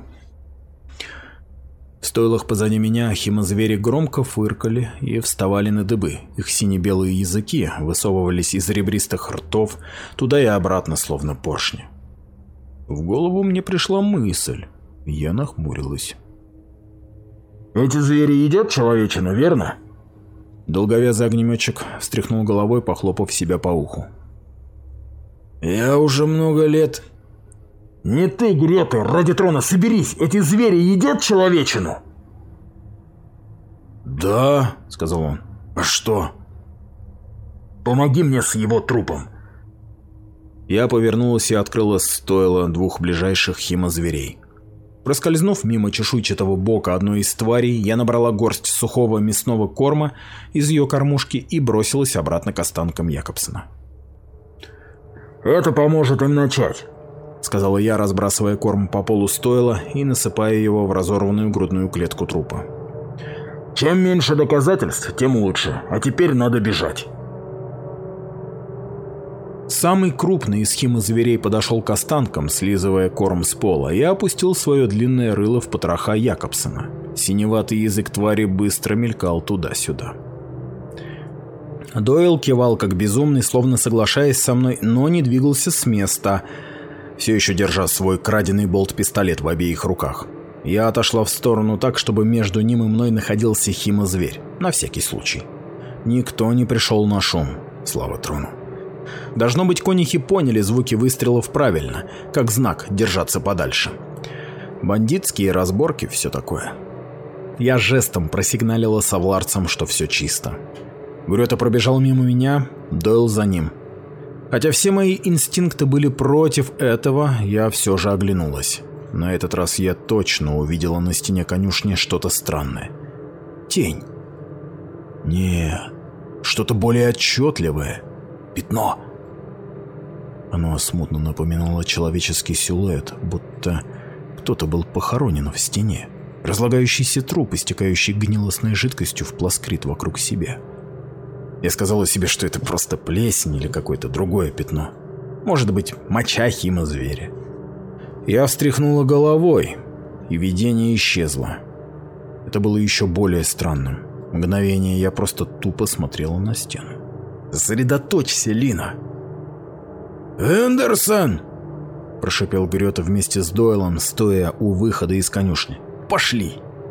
В стойлах позади меня химозвери громко фыркали и вставали на дыбы. Их сине-белые языки высовывались из ребристых ртов туда и обратно, словно поршни. В голову мне пришла мысль. Я нахмурилась. «Эти звери едят человечину, верно?» Долговязый огнеметчик встряхнул головой, похлопав себя по уху. «Я уже много лет...» «Не ты, Грета, ради трона, соберись! Эти звери едят человечину?» «Да», — сказал он. «А что?» «Помоги мне с его трупом». Я повернулась и открыла стойло двух ближайших химозверей. Проскользнув мимо чешуйчатого бока одной из тварей, я набрала горсть сухого мясного корма из ее кормушки и бросилась обратно к останкам Якобсона. «Это поможет им начать», — сказала я, разбрасывая корм по полу стойла и насыпая его в разорванную грудную клетку трупа. «Чем меньше доказательств, тем лучше. А теперь надо бежать». Самый крупный из химозверей подошел к останкам, слизывая корм с пола, и опустил свое длинное рыло в потроха Якобсона. Синеватый язык твари быстро мелькал туда-сюда. Дойл кивал как безумный, словно соглашаясь со мной, но не двигался с места, все еще держа свой краденый болт-пистолет в обеих руках. Я отошла в сторону так, чтобы между ним и мной находился химозверь, на всякий случай. Никто не пришел на шум, слава трону. Должно быть, конюхи поняли звуки выстрелов правильно, как знак держаться подальше. Бандитские разборки, все такое. Я жестом просигналила совларцам, что все чисто. Грёта пробежал мимо меня, Дойл за ним. Хотя все мои инстинкты были против этого, я все же оглянулась. На этот раз я точно увидела на стене конюшни что-то странное. Тень. Нет, что-то более отчетливое. Пятно. Оно смутно напоминало человеческий силуэт, будто кто-то был похоронен в стене. Разлагающийся труп, истекающий гнилостной жидкостью, вплоскрит вокруг себя. Я сказала себе, что это просто плесень или какое-то другое пятно. Может быть, моча химозверя. Я встряхнула головой, и видение исчезло. Это было еще более странным. Мгновение я просто тупо смотрела на стену. «Сосредоточься, Лина!» «Эндерсон!» – прошипел Грёта вместе с Дойлом, стоя у выхода из конюшни. «Пошли!»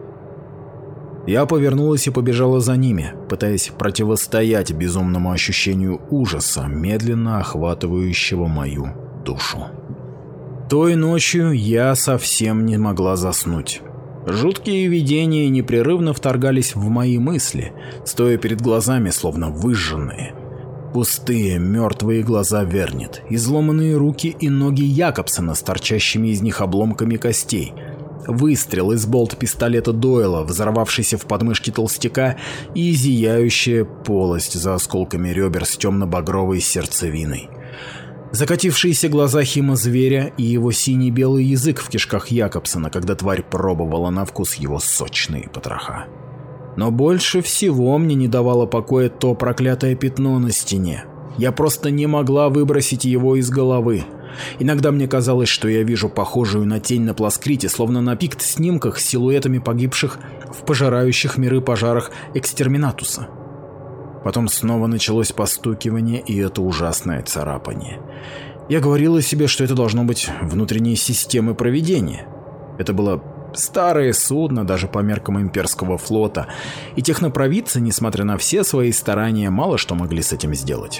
Я повернулась и побежала за ними, пытаясь противостоять безумному ощущению ужаса, медленно охватывающего мою душу. Той ночью я совсем не могла заснуть. Жуткие видения непрерывно вторгались в мои мысли, стоя перед глазами, словно выжженные. Пустые, мертвые глаза Вернет, изломанные руки и ноги Якобсона с торчащими из них обломками костей, выстрел из болт-пистолета Дойла, взорвавшийся в подмышке толстяка, и зияющая полость за осколками ребер с темно-багровой сердцевиной. Закатившиеся глаза химозверя и его синий-белый язык в кишках Якобсона, когда тварь пробовала на вкус его сочные потроха. Но больше всего мне не давало покоя то проклятое пятно на стене. Я просто не могла выбросить его из головы. Иногда мне казалось, что я вижу похожую на тень на плоскрите, словно на пикт-снимках с силуэтами погибших в пожирающих миры пожарах Экстерминатуса. Потом снова началось постукивание и это ужасное царапание. Я говорила себе, что это должно быть внутренней системы проведения. Это было старое судно, даже по меркам имперского флота, и технопровидцы, несмотря на все свои старания, мало что могли с этим сделать.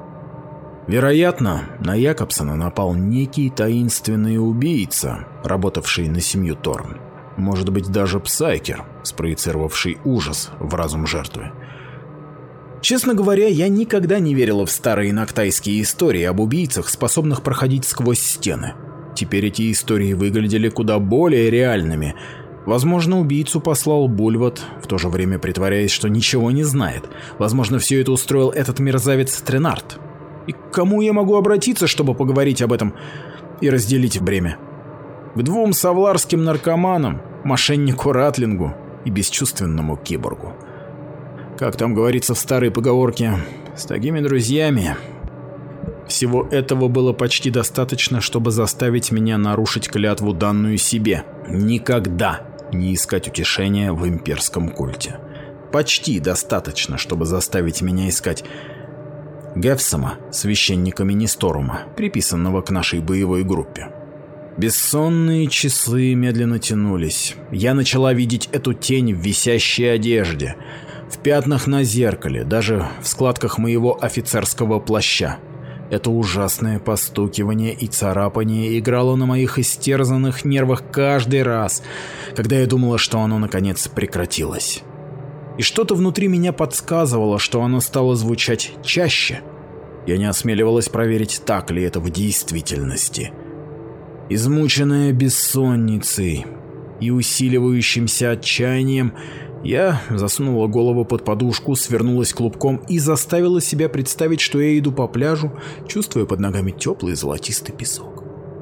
Вероятно, на Якобсона напал некий таинственный убийца, работавший на семью Торн. Может быть, даже Псайкер, спроецировавший ужас в разум жертвы. Честно говоря, я никогда не верила в старые нактайские истории об убийцах, способных проходить сквозь стены. Теперь эти истории выглядели куда более реальными. Возможно, убийцу послал Бульват, в то же время притворяясь, что ничего не знает. Возможно, все это устроил этот мерзавец Тренард. И к кому я могу обратиться, чтобы поговорить об этом и разделить бремя? К двум савларским наркоманам, мошеннику Ратлингу и бесчувственному киборгу. Как там говорится в старой поговорке, с такими друзьями... Всего этого было почти достаточно, чтобы заставить меня нарушить клятву, данную себе. Никогда не искать утешения в имперском культе. Почти достаточно, чтобы заставить меня искать Гефсома, священника Министорума, приписанного к нашей боевой группе. Бессонные часы медленно тянулись. Я начала видеть эту тень в висящей одежде, в пятнах на зеркале, даже в складках моего офицерского плаща. Это ужасное постукивание и царапание играло на моих истерзанных нервах каждый раз, когда я думала, что оно наконец прекратилось. И что-то внутри меня подсказывало, что оно стало звучать чаще. Я не осмеливалась проверить, так ли это в действительности. Измученная бессонницей и усиливающимся отчаянием, я засунула голову под подушку, свернулась клубком и заставила себя представить, что я иду по пляжу, чувствуя под ногами теплый золотистый песок.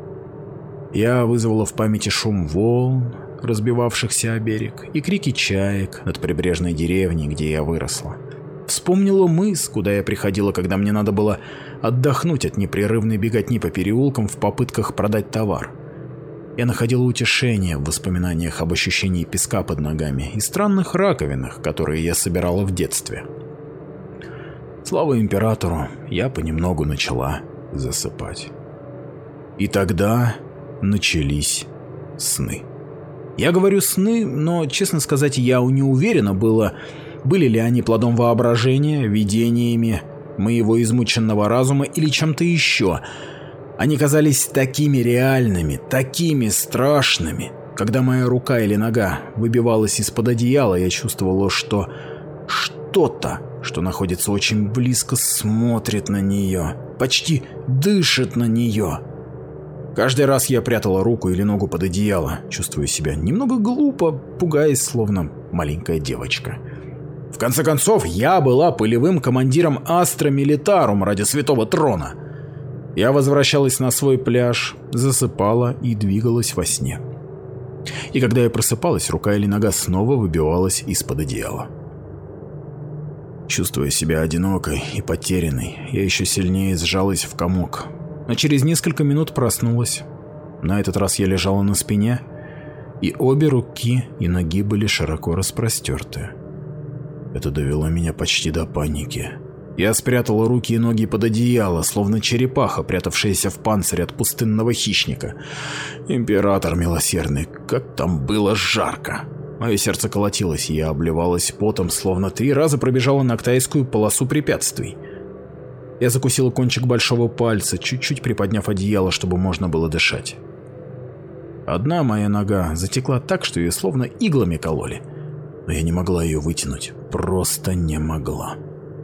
Я вызвала в памяти шум волн, разбивавшихся о берег, и крики чаек над прибрежной деревней, где я выросла. Вспомнила мыс, куда я приходила, когда мне надо было отдохнуть от непрерывной беготни по переулкам в попытках продать товар. Я находила утешение в воспоминаниях об ощущении песка под ногами и странных раковинах, которые я собирала в детстве. Слава императору, я понемногу начала засыпать. И тогда начались сны. Я говорю сны, но, честно сказать, я не уверена была, были ли они плодом воображения, видениями моего измученного разума или чем-то еще. Они казались такими реальными, такими страшными. Когда моя рука или нога выбивалась из-под одеяла, я чувствовала, что что-то, что находится очень близко, смотрит на нее, почти дышит на нее. Каждый раз я прятала руку или ногу под одеяло, чувствуя себя немного глупо, пугаясь, словно маленькая девочка. В конце концов, я была полевым командиром Астра Милитарум ради Святого Трона. Я возвращалась на свой пляж, засыпала и двигалась во сне. И когда я просыпалась, рука или нога снова выбивалась из-под одеяла. Чувствуя себя одинокой и потерянной, я еще сильнее сжалась в комок. Но через несколько минут проснулась. На этот раз я лежала на спине, и обе руки и ноги были широко распростерты. Это довело меня почти до паники. Я спрятала руки и ноги под одеяло, словно черепаха, прятавшаяся в панцире от пустынного хищника. Император милосердный, как там было жарко! Мое сердце колотилось, и я обливалась потом, словно три раза пробежала нактайскую полосу препятствий. Я закусила кончик большого пальца, чуть-чуть приподняв одеяло, чтобы можно было дышать. Одна моя нога затекла так, что ее словно иглами кололи, но я не могла ее вытянуть, просто не могла.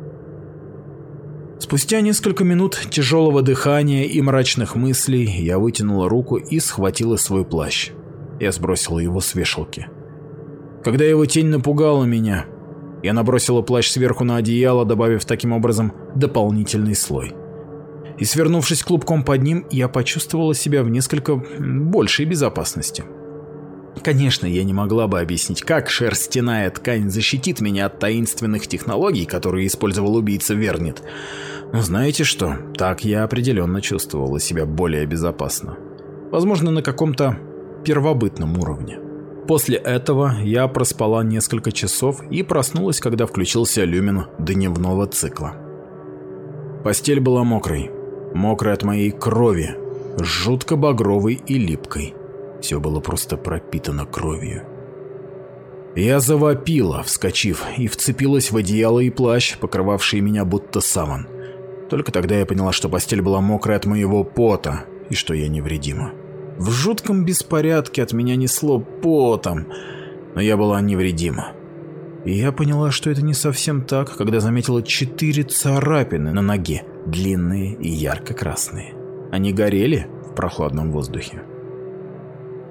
Спустя несколько минут тяжелого дыхания и мрачных мыслей я вытянула руку и схватила свой плащ. Я сбросила его с вешалки. Когда его тень напугала меня, я набросила плащ сверху на одеяло, добавив таким образом дополнительный слой. И свернувшись клубком под ним, я почувствовала себя в несколько большей безопасности. Конечно, я не могла бы объяснить, как шерстяная ткань защитит меня от таинственных технологий, которые использовал убийца Вернит. Но знаете что, так я определенно чувствовала себя более безопасно. Возможно, на каком-то первобытном уровне. После этого я проспала несколько часов и проснулась, когда включился люмин дневного цикла. Постель была мокрой, мокрой от моей крови, жутко багровой и липкой. Все было просто пропитано кровью. Я завопила, вскочив, и вцепилась в одеяло и плащ, покрывавшие меня будто саван. Только тогда я поняла, что постель была мокрая от моего пота, и что я невредима. В жутком беспорядке от меня несло потом, но я была невредима. И я поняла, что это не совсем так, когда заметила четыре царапины на ноге, длинные и ярко-красные. Они горели в прохладном воздухе.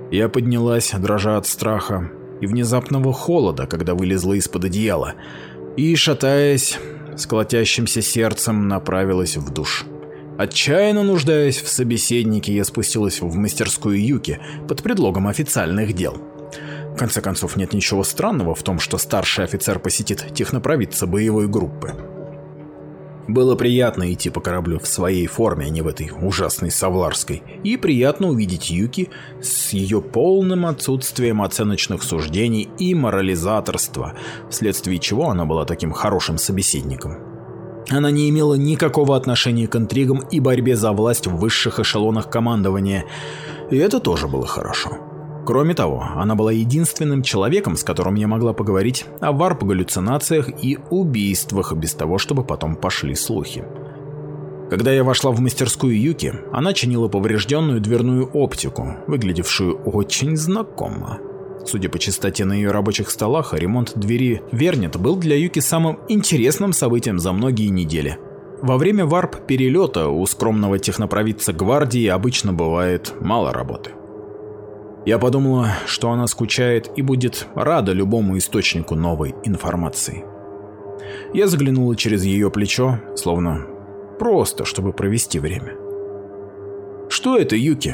Я поднялась, дрожа от страха и внезапного холода, когда вылезла из-под одеяла, и, шатаясь, с колотящимся сердцем направилась в душ. Отчаянно нуждаясь в собеседнике, я спустилась в мастерскую Юки под предлогом официальных дел. В конце концов, нет ничего странного в том, что старший офицер посетит технопровидца боевой группы. Было приятно идти по кораблю в своей форме, а не в этой ужасной савларской, и приятно увидеть Юки с ее полным отсутствием оценочных суждений и морализаторства, вследствие чего она была таким хорошим собеседником. Она не имела никакого отношения к интригам и борьбе за власть в высших эшелонах командования, и это тоже было хорошо. Кроме того, она была единственным человеком, с которым я могла поговорить о варп-галлюцинациях и убийствах, без того, чтобы потом пошли слухи. Когда я вошла в мастерскую Юки, она чинила поврежденную дверную оптику, выглядевшую очень знакомо. Судя по чистоте на ее рабочих столах, ремонт двери Вернет был для Юки самым интересным событием за многие недели. Во время варп-перелета у скромного технопровидца гвардии обычно бывает мало работы. Я подумала, что она скучает и будет рада любому источнику новой информации. Я заглянула через ее плечо, словно просто, чтобы провести время. «Что это, Юки?»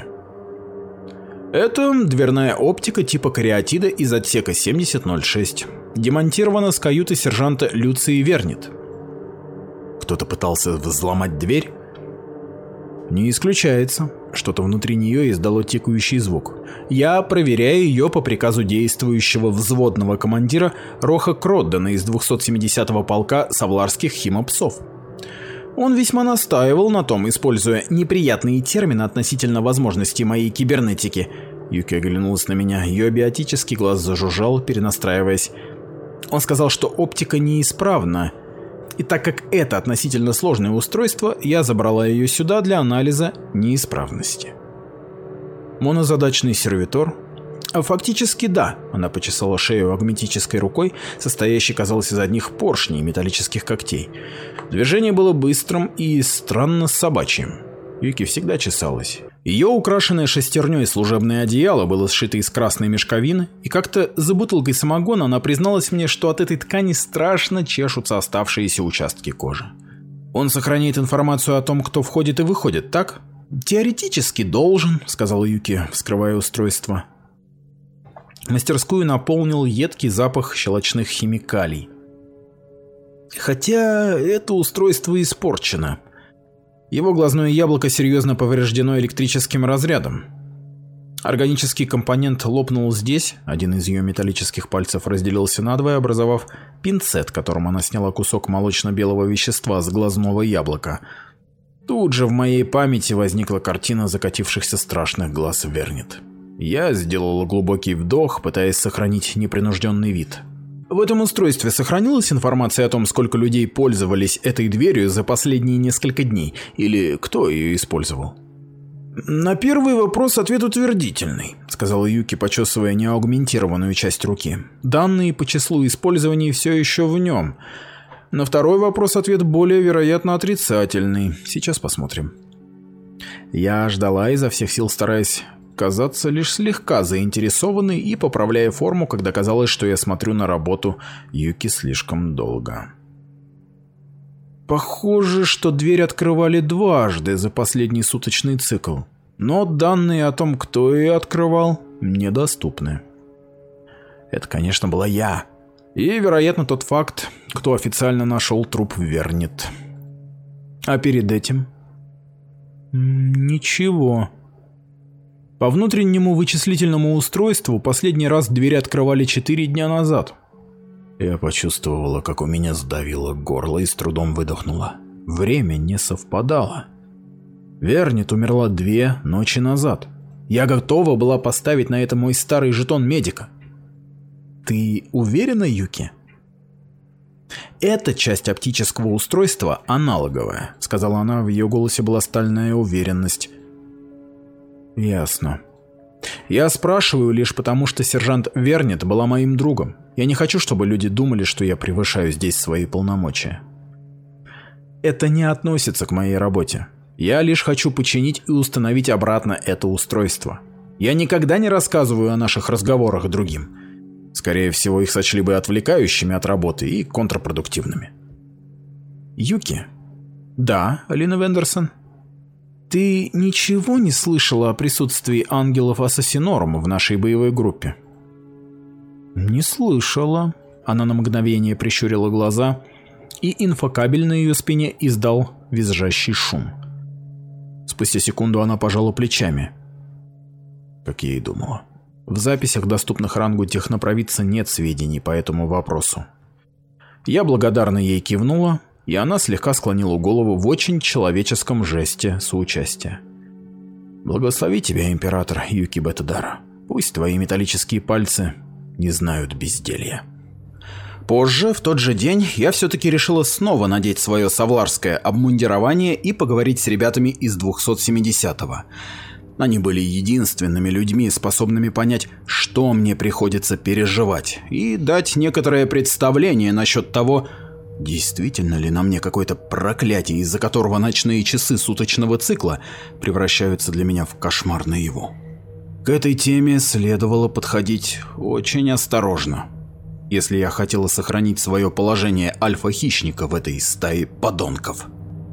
«Это дверная оптика типа кариатида из отсека семьдесят ноль шесть. Демонтирована с каюты сержанта Люции Вернет». «Кто-то пытался взломать дверь?» «Не исключается. Что-то внутри нее издало тикающий звук. Я проверяю ее по приказу действующего взводного командира Роха Кроддена из двухсот семидесятого полка савларских химопсов. Он весьма настаивал на том, используя неприятные термины относительно возможностей моей кибернетики». Юки оглянулась на меня, ее биотический глаз зажужжал, перенастраиваясь. Он сказал, что оптика неисправна. И так как это относительно сложное устройство, я забрала ее сюда для анализа неисправности. Монозадачный сервитор? Фактически да, она почесала шею агметической рукой, состоящей, казалось, из одних поршней и металлических когтей. Движение было быстрым и странно собачьим. Юки всегда чесалась. Ее украшенное шестерней служебное одеяло было сшито из красной мешковины, и как-то за бутылкой самогона она призналась мне, что от этой ткани страшно чешутся оставшиеся участки кожи. «Он сохраняет информацию о том, кто входит и выходит, так?» «Теоретически должен», — сказала Юки, вскрывая устройство. Мастерскую наполнил едкий запах щелочных химикалий. Хотя это устройство испорчено. Его глазное яблоко серьезно повреждено электрическим разрядом. Органический компонент лопнул здесь, один из ее металлических пальцев разделился надвое, образовав пинцет, которым она сняла кусок молочно-белого вещества с глазного яблока. Тут же в моей памяти возникла картина закатившихся страшных глаз Вернет. Я сделала глубокий вдох, пытаясь сохранить непринужденный вид. В этом устройстве сохранилась информация о том, сколько людей пользовались этой дверью за последние несколько дней, или кто ее использовал? «На первый вопрос ответ утвердительный», — сказала Юки, почесывая неаугментированную часть руки. «Данные по числу использований все еще в нем. На второй вопрос ответ более вероятно отрицательный. Сейчас посмотрим». Я ждала изо всех сил, стараясь казаться лишь слегка заинтересованной и поправляя форму, когда казалось, что я смотрю на работу Юки слишком долго. Похоже, что дверь открывали дважды за последний суточный цикл, но данные о том, кто ее открывал, недоступны. Это, конечно, была я. И, вероятно, тот факт, кто официально нашел труп Вернет. А перед этим? Ничего. По внутреннему вычислительному устройству последний раз двери открывали четыре дня назад. Я почувствовала, как у меня сдавило горло и с трудом выдохнула. Время не совпадало. Вернет умерла две ночи назад. Я готова была поставить на это мой старый жетон медика. Ты уверена, Юки? Эта часть оптического устройства аналоговая, сказала она, в ее голосе была стальная уверенность. Ясно. Я спрашиваю лишь потому, что сержант Вернет была моим другом. Я не хочу, чтобы люди думали, что я превышаю здесь свои полномочия. Это не относится к моей работе. Я лишь хочу починить и установить обратно это устройство. Я никогда не рассказываю о наших разговорах другим. Скорее всего, их сочли бы отвлекающими от работы и контрпродуктивными. Юки? Да, Алина Вендерсон? Ты ничего не слышала о присутствии ангелов Ассасинорум в нашей боевой группе? Не слышала. Она на мгновение прищурила глаза, и инфокабель на ее спине издал визжащий шум. Спустя секунду она пожала плечами. Как я и думала. В записях, доступных рангу технопровидца, нет сведений по этому вопросу. Я благодарно ей кивнула, и она слегка склонила голову в очень человеческом жесте соучастия. Благослови тебя, император Юки Бетадара. Пусть твои металлические пальцы не знают безделья. Позже, в тот же день, я все-таки решила снова надеть свое савларское обмундирование и поговорить с ребятами из двухсот семидесятого. Они были единственными людьми, способными понять, что мне приходится переживать, и дать некоторое представление насчет того, действительно ли на мне какое-то проклятие, из-за которого ночные часы суточного цикла превращаются для меня в кошмар наяву. К этой теме следовало подходить очень осторожно, если я хотела сохранить свое положение альфа-хищника в этой стае подонков.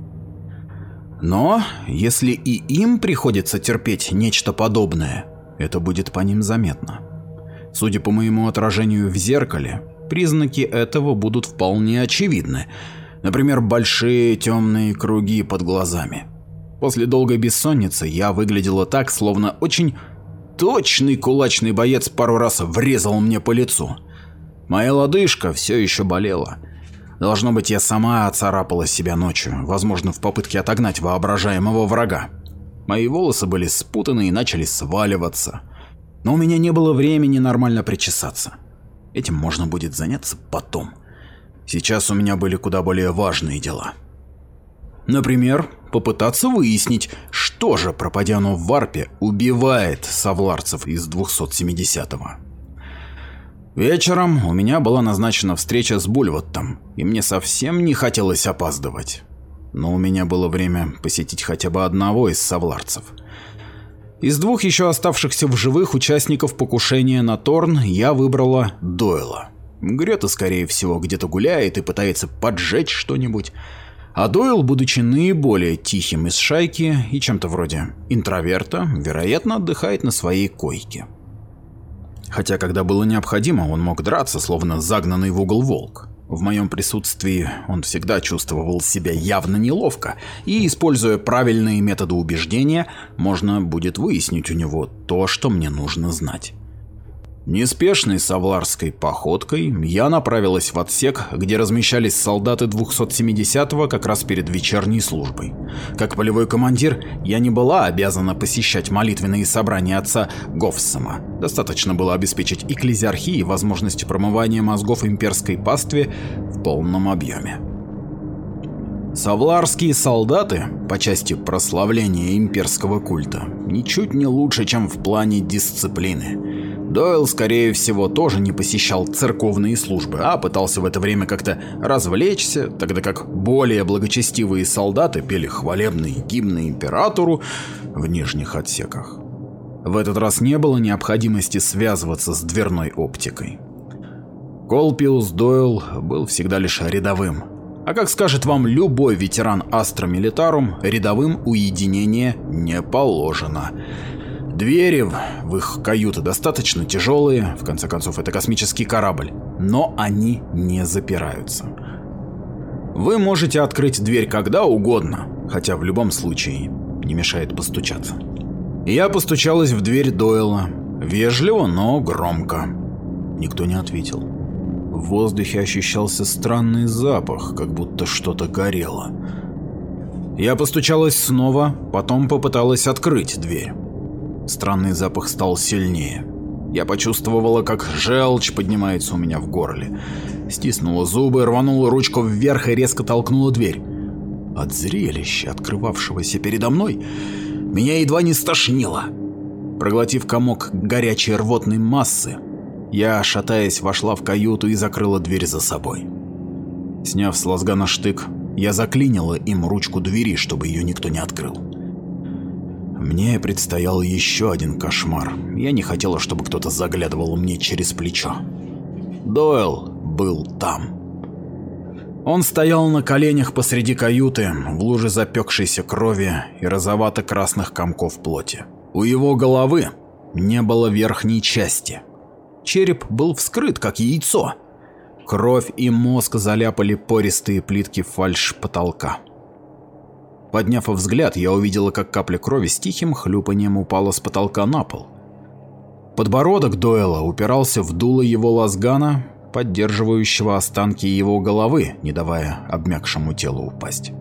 Но если и им приходится терпеть нечто подобное, это будет по ним заметно. Судя по моему отражению в зеркале, признаки этого будут вполне очевидны. Например, большие темные круги под глазами. После долгой бессонницы я выглядела так, словно очень точный кулачный боец пару раз врезал мне по лицу. Моя лодыжка все еще болела. Должно быть, я сама оцарапала себя ночью, возможно, в попытке отогнать воображаемого врага. Мои волосы были спутаны и начали сваливаться. Но у меня не было времени нормально причесаться. Этим можно будет заняться потом. Сейчас у меня были куда более важные дела. Например, попытаться выяснить, что же, пропадя оно в варпе, убивает савларцев из двухсот семидесятого. Вечером у меня была назначена встреча с Бульваттом, и мне совсем не хотелось опаздывать. Но у меня было время посетить хотя бы одного из савларцев. Из двух еще оставшихся в живых участников покушения на Торн я выбрала Дойла. Грета, скорее всего, где-то гуляет и пытается поджечь что-нибудь. А Дойл, будучи наиболее тихим из шайки и чем-то вроде интроверта, вероятно, отдыхает на своей койке. Хотя, когда было необходимо, он мог драться, словно загнанный в угол волк. В моем присутствии он всегда чувствовал себя явно неловко, и, используя правильные методы убеждения, можно будет выяснить у него то, что мне нужно знать. Неспешной савларской походкой я направилась в отсек, где размещались солдаты двухсот семидесятого как раз перед вечерней службой. Как полевой командир, я не была обязана посещать молитвенные собрания отца Гофсома. Достаточно было обеспечить экклезиархии возможность промывания мозгов имперской пастве в полном объеме. Савларские солдаты, по части прославления имперского культа, ничуть не лучше, чем в плане дисциплины. Дойл, скорее всего, тоже не посещал церковные службы, а пытался в это время как-то развлечься, тогда как более благочестивые солдаты пели хвалебные гимны императору в нижних отсеках. В этот раз не было необходимости связываться с дверной оптикой. Колпиус Дойл был всегда лишь рядовым. А как скажет вам любой ветеран Астра Милитарум, рядовым уединение не положено. Двери в их каюты достаточно тяжелые, в конце концов это космический корабль, но они не запираются. Вы можете открыть дверь когда угодно, хотя в любом случае не мешает постучаться. Я постучалась в дверь Дойла, вежливо, но громко. Никто не ответил. В воздухе ощущался странный запах, как будто что-то горело. Я постучалась снова, потом попыталась открыть дверь. Странный запах стал сильнее. Я почувствовала, как желчь поднимается у меня в горле. Стиснула зубы, рванула ручку вверх и резко толкнула дверь. От зрелища, открывавшегося передо мной, меня едва не стошнило. Проглотив комок горячей рвотной массы, я, шатаясь, вошла в каюту и закрыла дверь за собой. Сняв с лазгана штык, я заклинила им ручку двери, чтобы ее никто не открыл. Мне предстоял еще один кошмар. Я не хотела, чтобы кто-то заглядывал мне через плечо. Дойл был там. Он стоял на коленях посреди каюты, в луже запекшейся крови и розовато-красных комков плоти. У его головы не было верхней части. Череп был вскрыт, как яйцо. Кровь и мозг заляпали пористые плитки фальш-потолка. Подняв взгляд, я увидела, как капля крови с тихим хлюпанием упала с потолка на пол. Подбородок Дойла упирался в дуло его лазгана, поддерживающего останки его головы, не давая обмякшему телу упасть.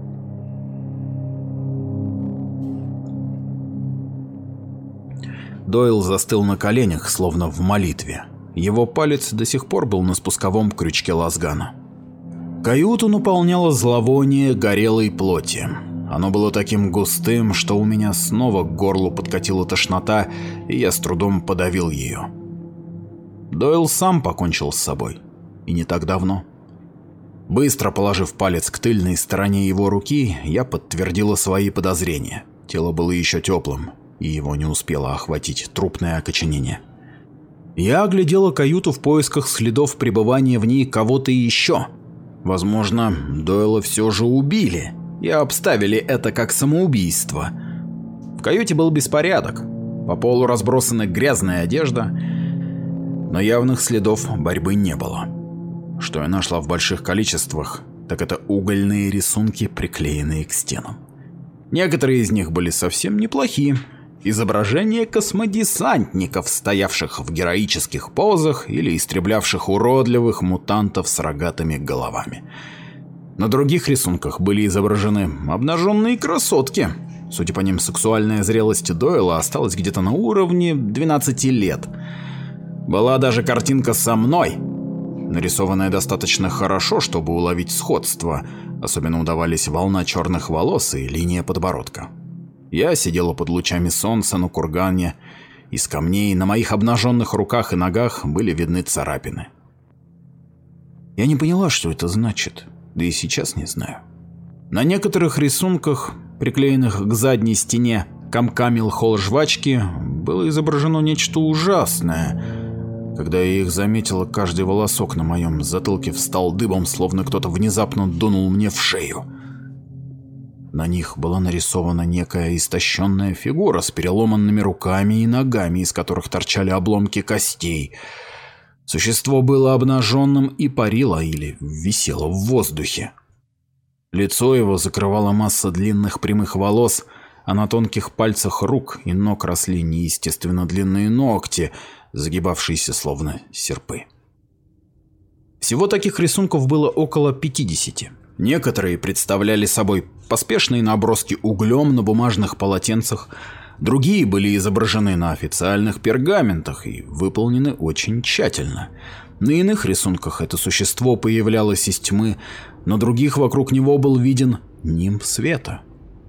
Дойл застыл на коленях, словно в молитве. Его палец до сих пор был на спусковом крючке лазгана. Каюту наполняло зловоние горелой плоти. Оно было таким густым, что у меня снова к горлу подкатила тошнота, и я с трудом подавил ее. Дойл сам покончил с собой. И не так давно. Быстро положив палец к тыльной стороне его руки, я подтвердила свои подозрения. Тело было еще теплым, и его не успело охватить трупное окоченение. Я оглядела каюту в поисках следов пребывания в ней кого-то еще. Возможно, Дойла все же убили и обставили это как самоубийство. В каюте был беспорядок. По полу разбросана грязная одежда, но явных следов борьбы не было. Что я нашла в больших количествах, так это угольные рисунки, приклеенные к стенам. Некоторые из них были совсем неплохие. Изображения космодесантников, стоявших в героических позах или истреблявших уродливых мутантов с рогатыми головами. На других рисунках были изображены обнаженные красотки. Судя по ним, сексуальная зрелость Дойла осталась где-то на уровне двенадцати лет. Была даже картинка со мной, нарисованная достаточно хорошо, чтобы уловить сходство. Особенно удавались волна черных волос и линия подбородка. Я сидела под лучами солнца на кургане. Из камней на моих обнаженных руках и ногах были видны царапины. Я не поняла, что это значит, да и сейчас не знаю. На некоторых рисунках, приклеенных к задней стене комками лхол-жвачки, было изображено нечто ужасное. Когда я их заметила, каждый волосок на моем затылке встал дыбом, словно кто-то внезапно дунул мне в шею. На них была нарисована некая истощенная фигура с переломанными руками и ногами, из которых торчали обломки костей. Существо было обнаженным и парило или висело в воздухе. Лицо его закрывала масса длинных прямых волос, а на тонких пальцах рук и ног росли неестественно длинные ногти, загибавшиеся словно серпы. Всего таких рисунков было около пятидесяти. Некоторые представляли собой поспешные наброски углем на бумажных полотенцах, другие были изображены на официальных пергаментах и выполнены очень тщательно. На иных рисунках это существо появлялось из тьмы, на других вокруг него был виден нимб света.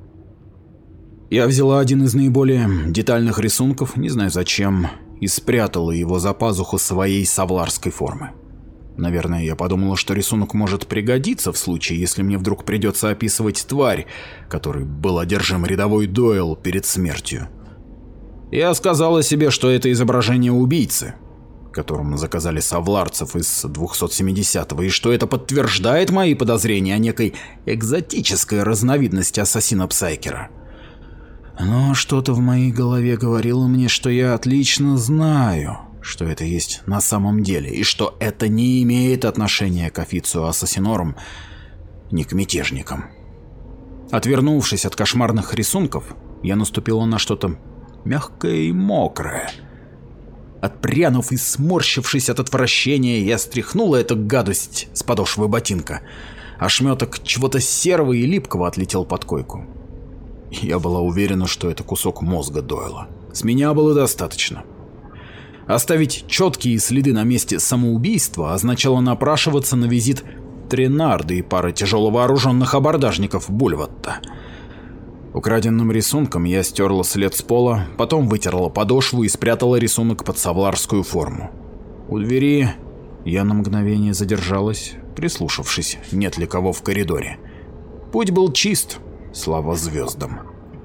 Я взяла один из наиболее детальных рисунков, не знаю зачем, и спрятала его за пазуху своей савларской формы. Наверное, я подумала, что рисунок может пригодиться в случае, если мне вдруг придется описывать тварь, которой был одержим рядовой Дойл перед смертью. Я сказала себе, что это изображение убийцы, которому заказали савларцев из двухсот семидесятого, и что это подтверждает мои подозрения о некой экзотической разновидности ассасина Псайкера. Но что-то в моей голове говорило мне, что я отлично знаю, что это есть на самом деле, и что это не имеет отношения к Officio Assassinorum, ни к мятежникам. Отвернувшись от кошмарных рисунков, я наступила на что-то мягкое и мокрое. Отпрянув и сморщившись от отвращения, я стряхнула эту гадость с подошвы ботинка. Ошметок чего-то серого и липкого отлетел под койку. Я была уверена, что это кусок мозга Дойла. С меня было достаточно. Оставить четкие следы на месте самоубийства означало напрашиваться на визит Тренарда и пары тяжеловооруженных абордажников Бульватта. Украденным рисунком я стерла след с пола, потом вытерла подошву и спрятала рисунок под савларскую форму. У двери я на мгновение задержалась, прислушавшись, нет ли кого в коридоре. Путь был чист, слава звездам.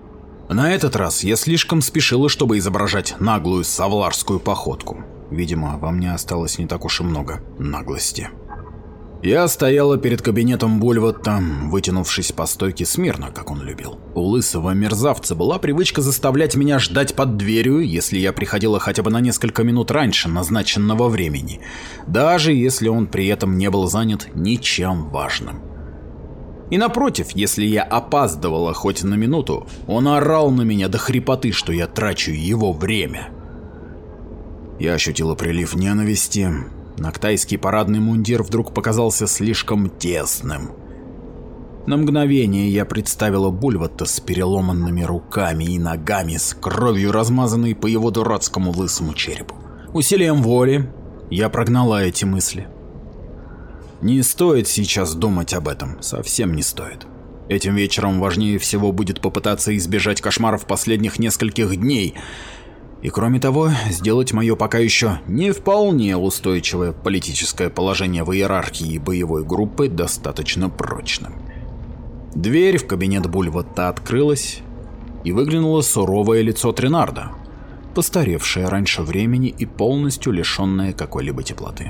На этот раз я слишком спешила, чтобы изображать наглую савларскую походку. Видимо, во мне осталось не так уж и много наглости. Я стояла перед кабинетом Бульвотта, вытянувшись по стойке смирно, как он любил. У лысого мерзавца была привычка заставлять меня ждать под дверью, если я приходила хотя бы на несколько минут раньше назначенного времени, даже если он при этом не был занят ничем важным. И напротив, если я опаздывала хоть на минуту, он орал на меня до хрипоты, что я трачу его время. Я ощутила прилив ненависти. Нактайский парадный мундир вдруг показался слишком тесным. На мгновение я представила Бульвотта с переломанными руками и ногами, с кровью размазанной по его дурацкому лысому черепу. Усилием воли я прогнала эти мысли. Не стоит сейчас думать об этом, совсем не стоит. Этим вечером важнее всего будет попытаться избежать кошмаров последних нескольких дней. И кроме того, сделать мое пока еще не вполне устойчивое политическое положение в иерархии боевой группы достаточно прочным. Дверь в кабинет Бульвотта открылась, и выглянуло суровое лицо Тренарда, постаревшее раньше времени и полностью лишенное какой-либо теплоты.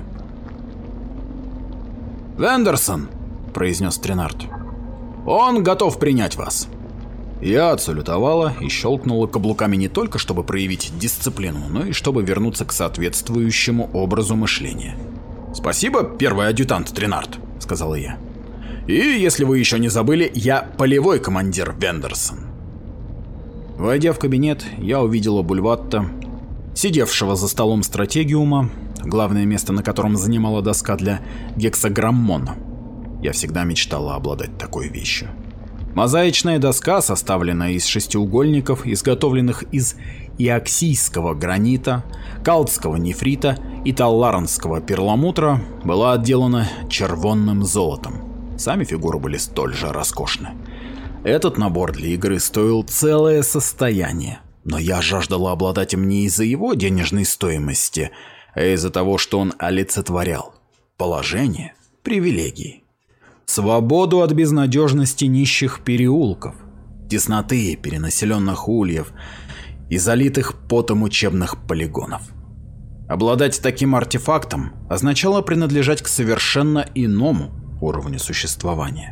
«Вендерсон», — произнес Тренард, — «он готов принять вас». Я отсалютовала и щелкнула каблуками не только чтобы проявить дисциплину, но и чтобы вернуться к соответствующему образу мышления. «Спасибо, первый адъютант Тренард», — сказала я. «И если вы еще не забыли, я полевой командир Вендерсон». Войдя в кабинет, я увидела Бульвотта, сидевшего за столом стратегиума, главное место на котором занимала доска для гексаграммона. Я всегда мечтала обладать такой вещью. Мозаичная доска, составленная из шестиугольников, изготовленных из иоксийского гранита, калтского нефрита и талларанского перламутра, была отделана червонным золотом. Сами фигуры были столь же роскошны. Этот набор для игры стоил целое состояние, но я жаждала обладать им не из-за его денежной стоимости, а из-за того, что он олицетворял положение, привилегии. Свободу от безнадежности нищих переулков, тесноты перенаселенных ульев и залитых потом учебных полигонов. Обладать таким артефактом означало принадлежать к совершенно иному уровню существования.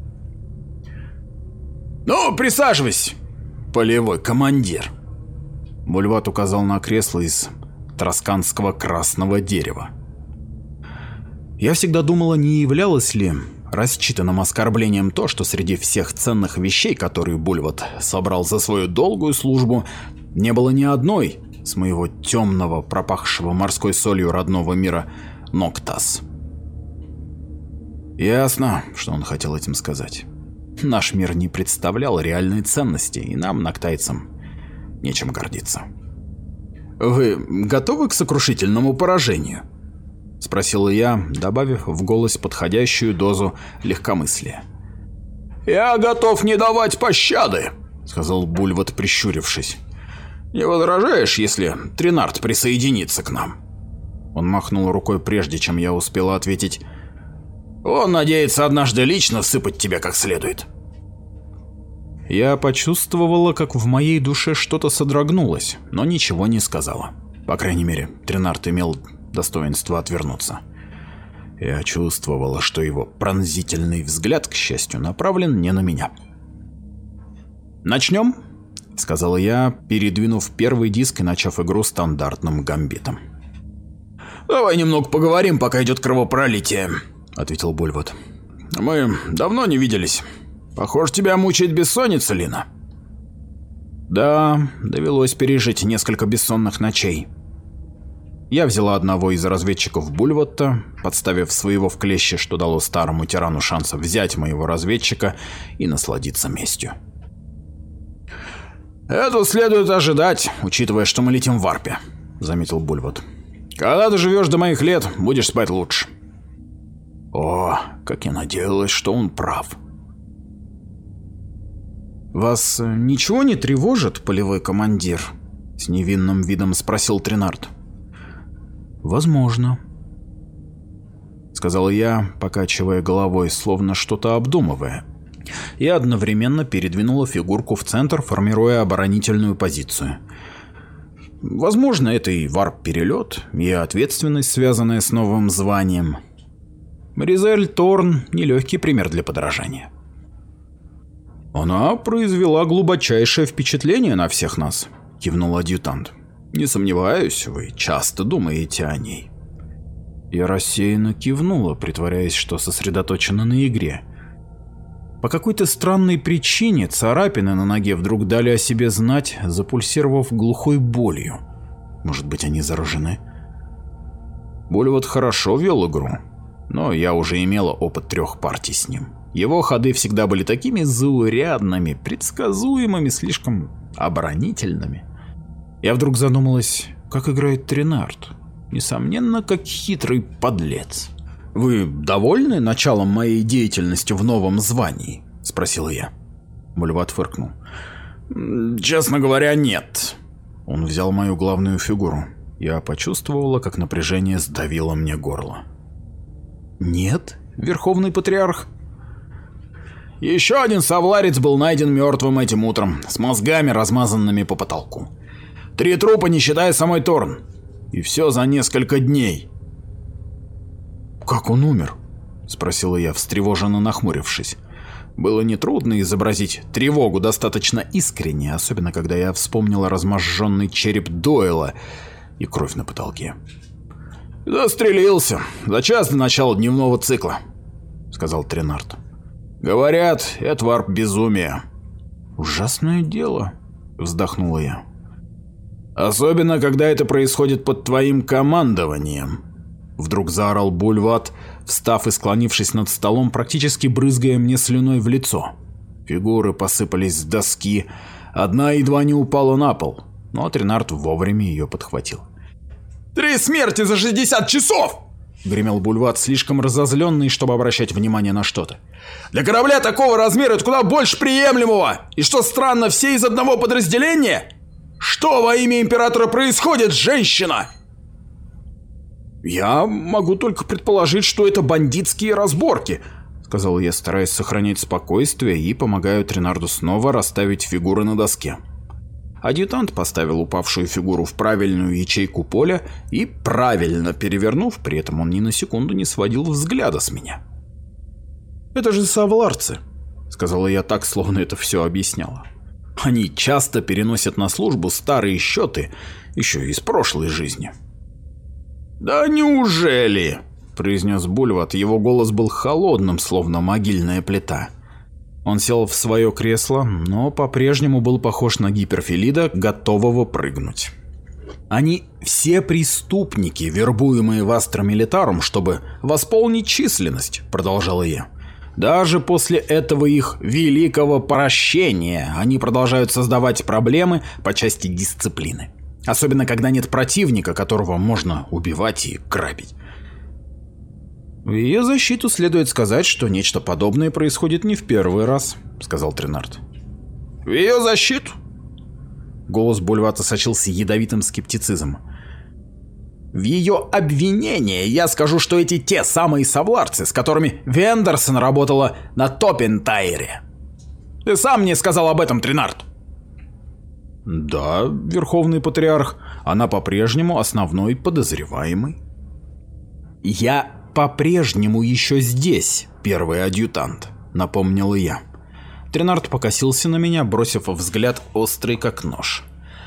«Ну, присаживайся, полевой командир!» Бульвот указал на кресло из тросканского красного дерева. Я всегда думала, не являлось ли рассчитанным оскорблением то, что среди всех ценных вещей, которые Бульвот собрал за свою долгую службу, не было ни одной с моего темного, пропахшего морской солью родного мира Ноктас. Ясно, что он хотел этим сказать. Наш мир не представлял реальной ценности, и нам, ноктайцам, нечем гордиться. «Вы готовы к сокрушительному поражению?» — спросила я, добавив в голос подходящую дозу легкомыслия. «Я готов не давать пощады», — сказал Бульвот, прищурившись. «Не возражаешь, если Тренард присоединится к нам?» Он махнул рукой, прежде чем я успела ответить. «Он надеется однажды лично сыпать тебя как следует». Я почувствовала, как в моей душе что-то содрогнулось, но ничего не сказала. По крайней мере, Тренард имел достоинство отвернуться. Я чувствовала, что его пронзительный взгляд, к счастью, направлен не на меня. «Начнем?» — сказала я, передвинув первый диск и начав игру стандартным гамбитом. «Давай немного поговорим, пока идет кровопролитие», — ответил Бульвот. «Мы давно не виделись. Похоже, тебя мучает бессонница, Лина». Да, довелось пережить несколько бессонных ночей. Я взяла одного из разведчиков Бульвотта, подставив своего в клещи, что дало старому тирану шанс взять моего разведчика и насладиться местью. «Это следует ожидать, учитывая, что мы летим в варпе», — заметил Бульвот. «Когда ты живешь до моих лет, будешь спать лучше». О, как я надеялась, что он прав. «Вас ничего не тревожит, полевой командир?» — с невинным видом спросил Тренард. «Возможно», — сказал я, покачивая головой, словно что-то обдумывая. и одновременно передвинула фигурку в центр, формируя оборонительную позицию. Возможно, это и варп-перелет, и ответственность, связанная с новым званием. Маризель Торн – нелегкий пример для подражания. «Она произвела глубочайшее впечатление на всех нас», – кивнул адъютант. «Не сомневаюсь, вы часто думаете о ней». Я рассеянно кивнула, притворяясь, что сосредоточена на игре. По какой-то странной причине царапины на ноге вдруг дали о себе знать, запульсировав глухой болью. Может быть, они заражены? Бульват хорошо вел игру, но я уже имела опыт трех партий с ним. Его ходы всегда были такими заурядными, предсказуемыми, слишком оборонительными. Я вдруг задумалась, как играет Тринард. Несомненно, как хитрый подлец. «Вы довольны началом моей деятельности в новом звании?» – спросила я. Бульват фыркнул. «Честно говоря, нет». Он взял мою главную фигуру. Я почувствовала, как напряжение сдавило мне горло. «Нет, Верховный Патриарх?» «Еще один совларец был найден мертвым этим утром, с мозгами, размазанными по потолку. Три трупа, не считая самой Торн. И все за несколько дней». «Как он умер?» – спросила я, встревоженно нахмурившись. Было нетрудно изобразить тревогу достаточно искренне, особенно когда я вспомнила разможженный череп Дойла и кровь на потолке. «Застрелился за час до начала дневного цикла», – сказал Тринард. «Говорят, это варп безумия». «Ужасное дело», – вздохнула я. «Особенно, когда это происходит под твоим командованием», – вдруг заорал Бульват, встав и склонившись над столом, практически брызгая мне слюной в лицо. Фигуры посыпались с доски, одна едва не упала на пол, но Тринард вовремя ее подхватил. «Три смерти за шестьдесят часов!» — гремел Бульват, слишком разозленный, чтобы обращать внимание на что-то. «Для корабля такого размера это куда больше приемлемого! И что странно, все из одного подразделения? Что во имя Императора происходит, женщина?» «Я могу только предположить, что это бандитские разборки», — сказал я, стараясь сохранять спокойствие и помогая Тринарду снова расставить фигуры на доске. Адъютант поставил упавшую фигуру в правильную ячейку поля и, правильно перевернув, при этом он ни на секунду не сводил взгляда с меня. «Это же совларцы», — сказала я так, словно это все объясняло. «Они часто переносят на службу старые счеты, еще из прошлой жизни». «Да неужели?» – произнес Бульват. Его голос был холодным, словно могильная плита. Он сел в свое кресло, но по-прежнему был похож на гиперфилида, готового прыгнуть. «Они все преступники, вербуемые в Астромилитарум, чтобы восполнить численность», – продолжала я. «Даже после этого их великого прощения они продолжают создавать проблемы по части дисциплины. Особенно, когда нет противника, которого можно убивать и грабить». «В ее защиту следует сказать, что нечто подобное происходит не в первый раз», — сказал Тринард. «В ее защиту?» Голос Бульвата сочился ядовитым скептицизмом. «В ее обвинение я скажу, что эти те самые совларцы, с которыми Вендерсон работала на Топпентайре. Ты сам мне сказал об этом, Тринард». «Да, Верховный Патриарх, она по-прежнему основной подозреваемый». «Я по-прежнему еще здесь, первый адъютант», — напомнила я. Тринард покосился на меня, бросив взгляд острый как нож.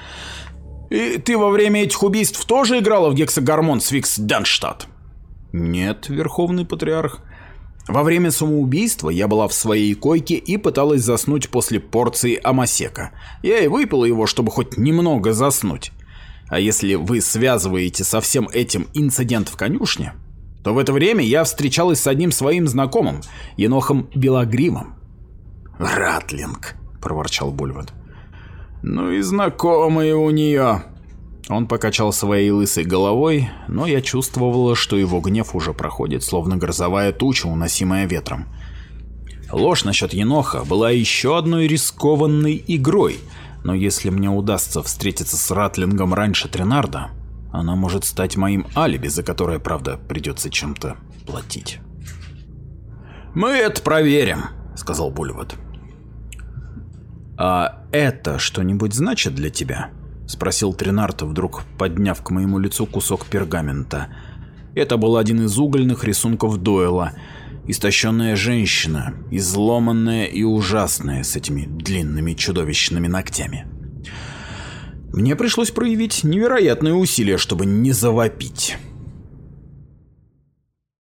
«И ты во время этих убийств тоже играла в гексагормон с Викс Данштадт?» «Нет, Верховный Патриарх. Во время самоубийства я была в своей койке и пыталась заснуть после порции амасека. Я и выпила его, чтобы хоть немного заснуть. А если вы связываете со всем этим инцидент в конюшне, то в это время я встречалась с одним своим знакомым, енохом Белогримом». «Ратлинг», — проворчал Бульват. «Ну и знакомые у нее». Он покачал своей лысой головой, но я чувствовала, что его гнев уже проходит, словно грозовая туча, уносимая ветром. Ложь насчет еноха была еще одной рискованной игрой, но если мне удастся встретиться с Ратлингом раньше Тринарда, она может стать моим алиби, за которое, правда, придется чем-то платить. «Мы это проверим», — сказал Булливуд. «А это что-нибудь значит для тебя?» — спросил Тренард, вдруг подняв к моему лицу кусок пергамента. Это был один из угольных рисунков Дойла. Истощенная женщина, изломанная и ужасная, с этими длинными чудовищными ногтями. Мне пришлось проявить невероятные усилия, чтобы не завопить.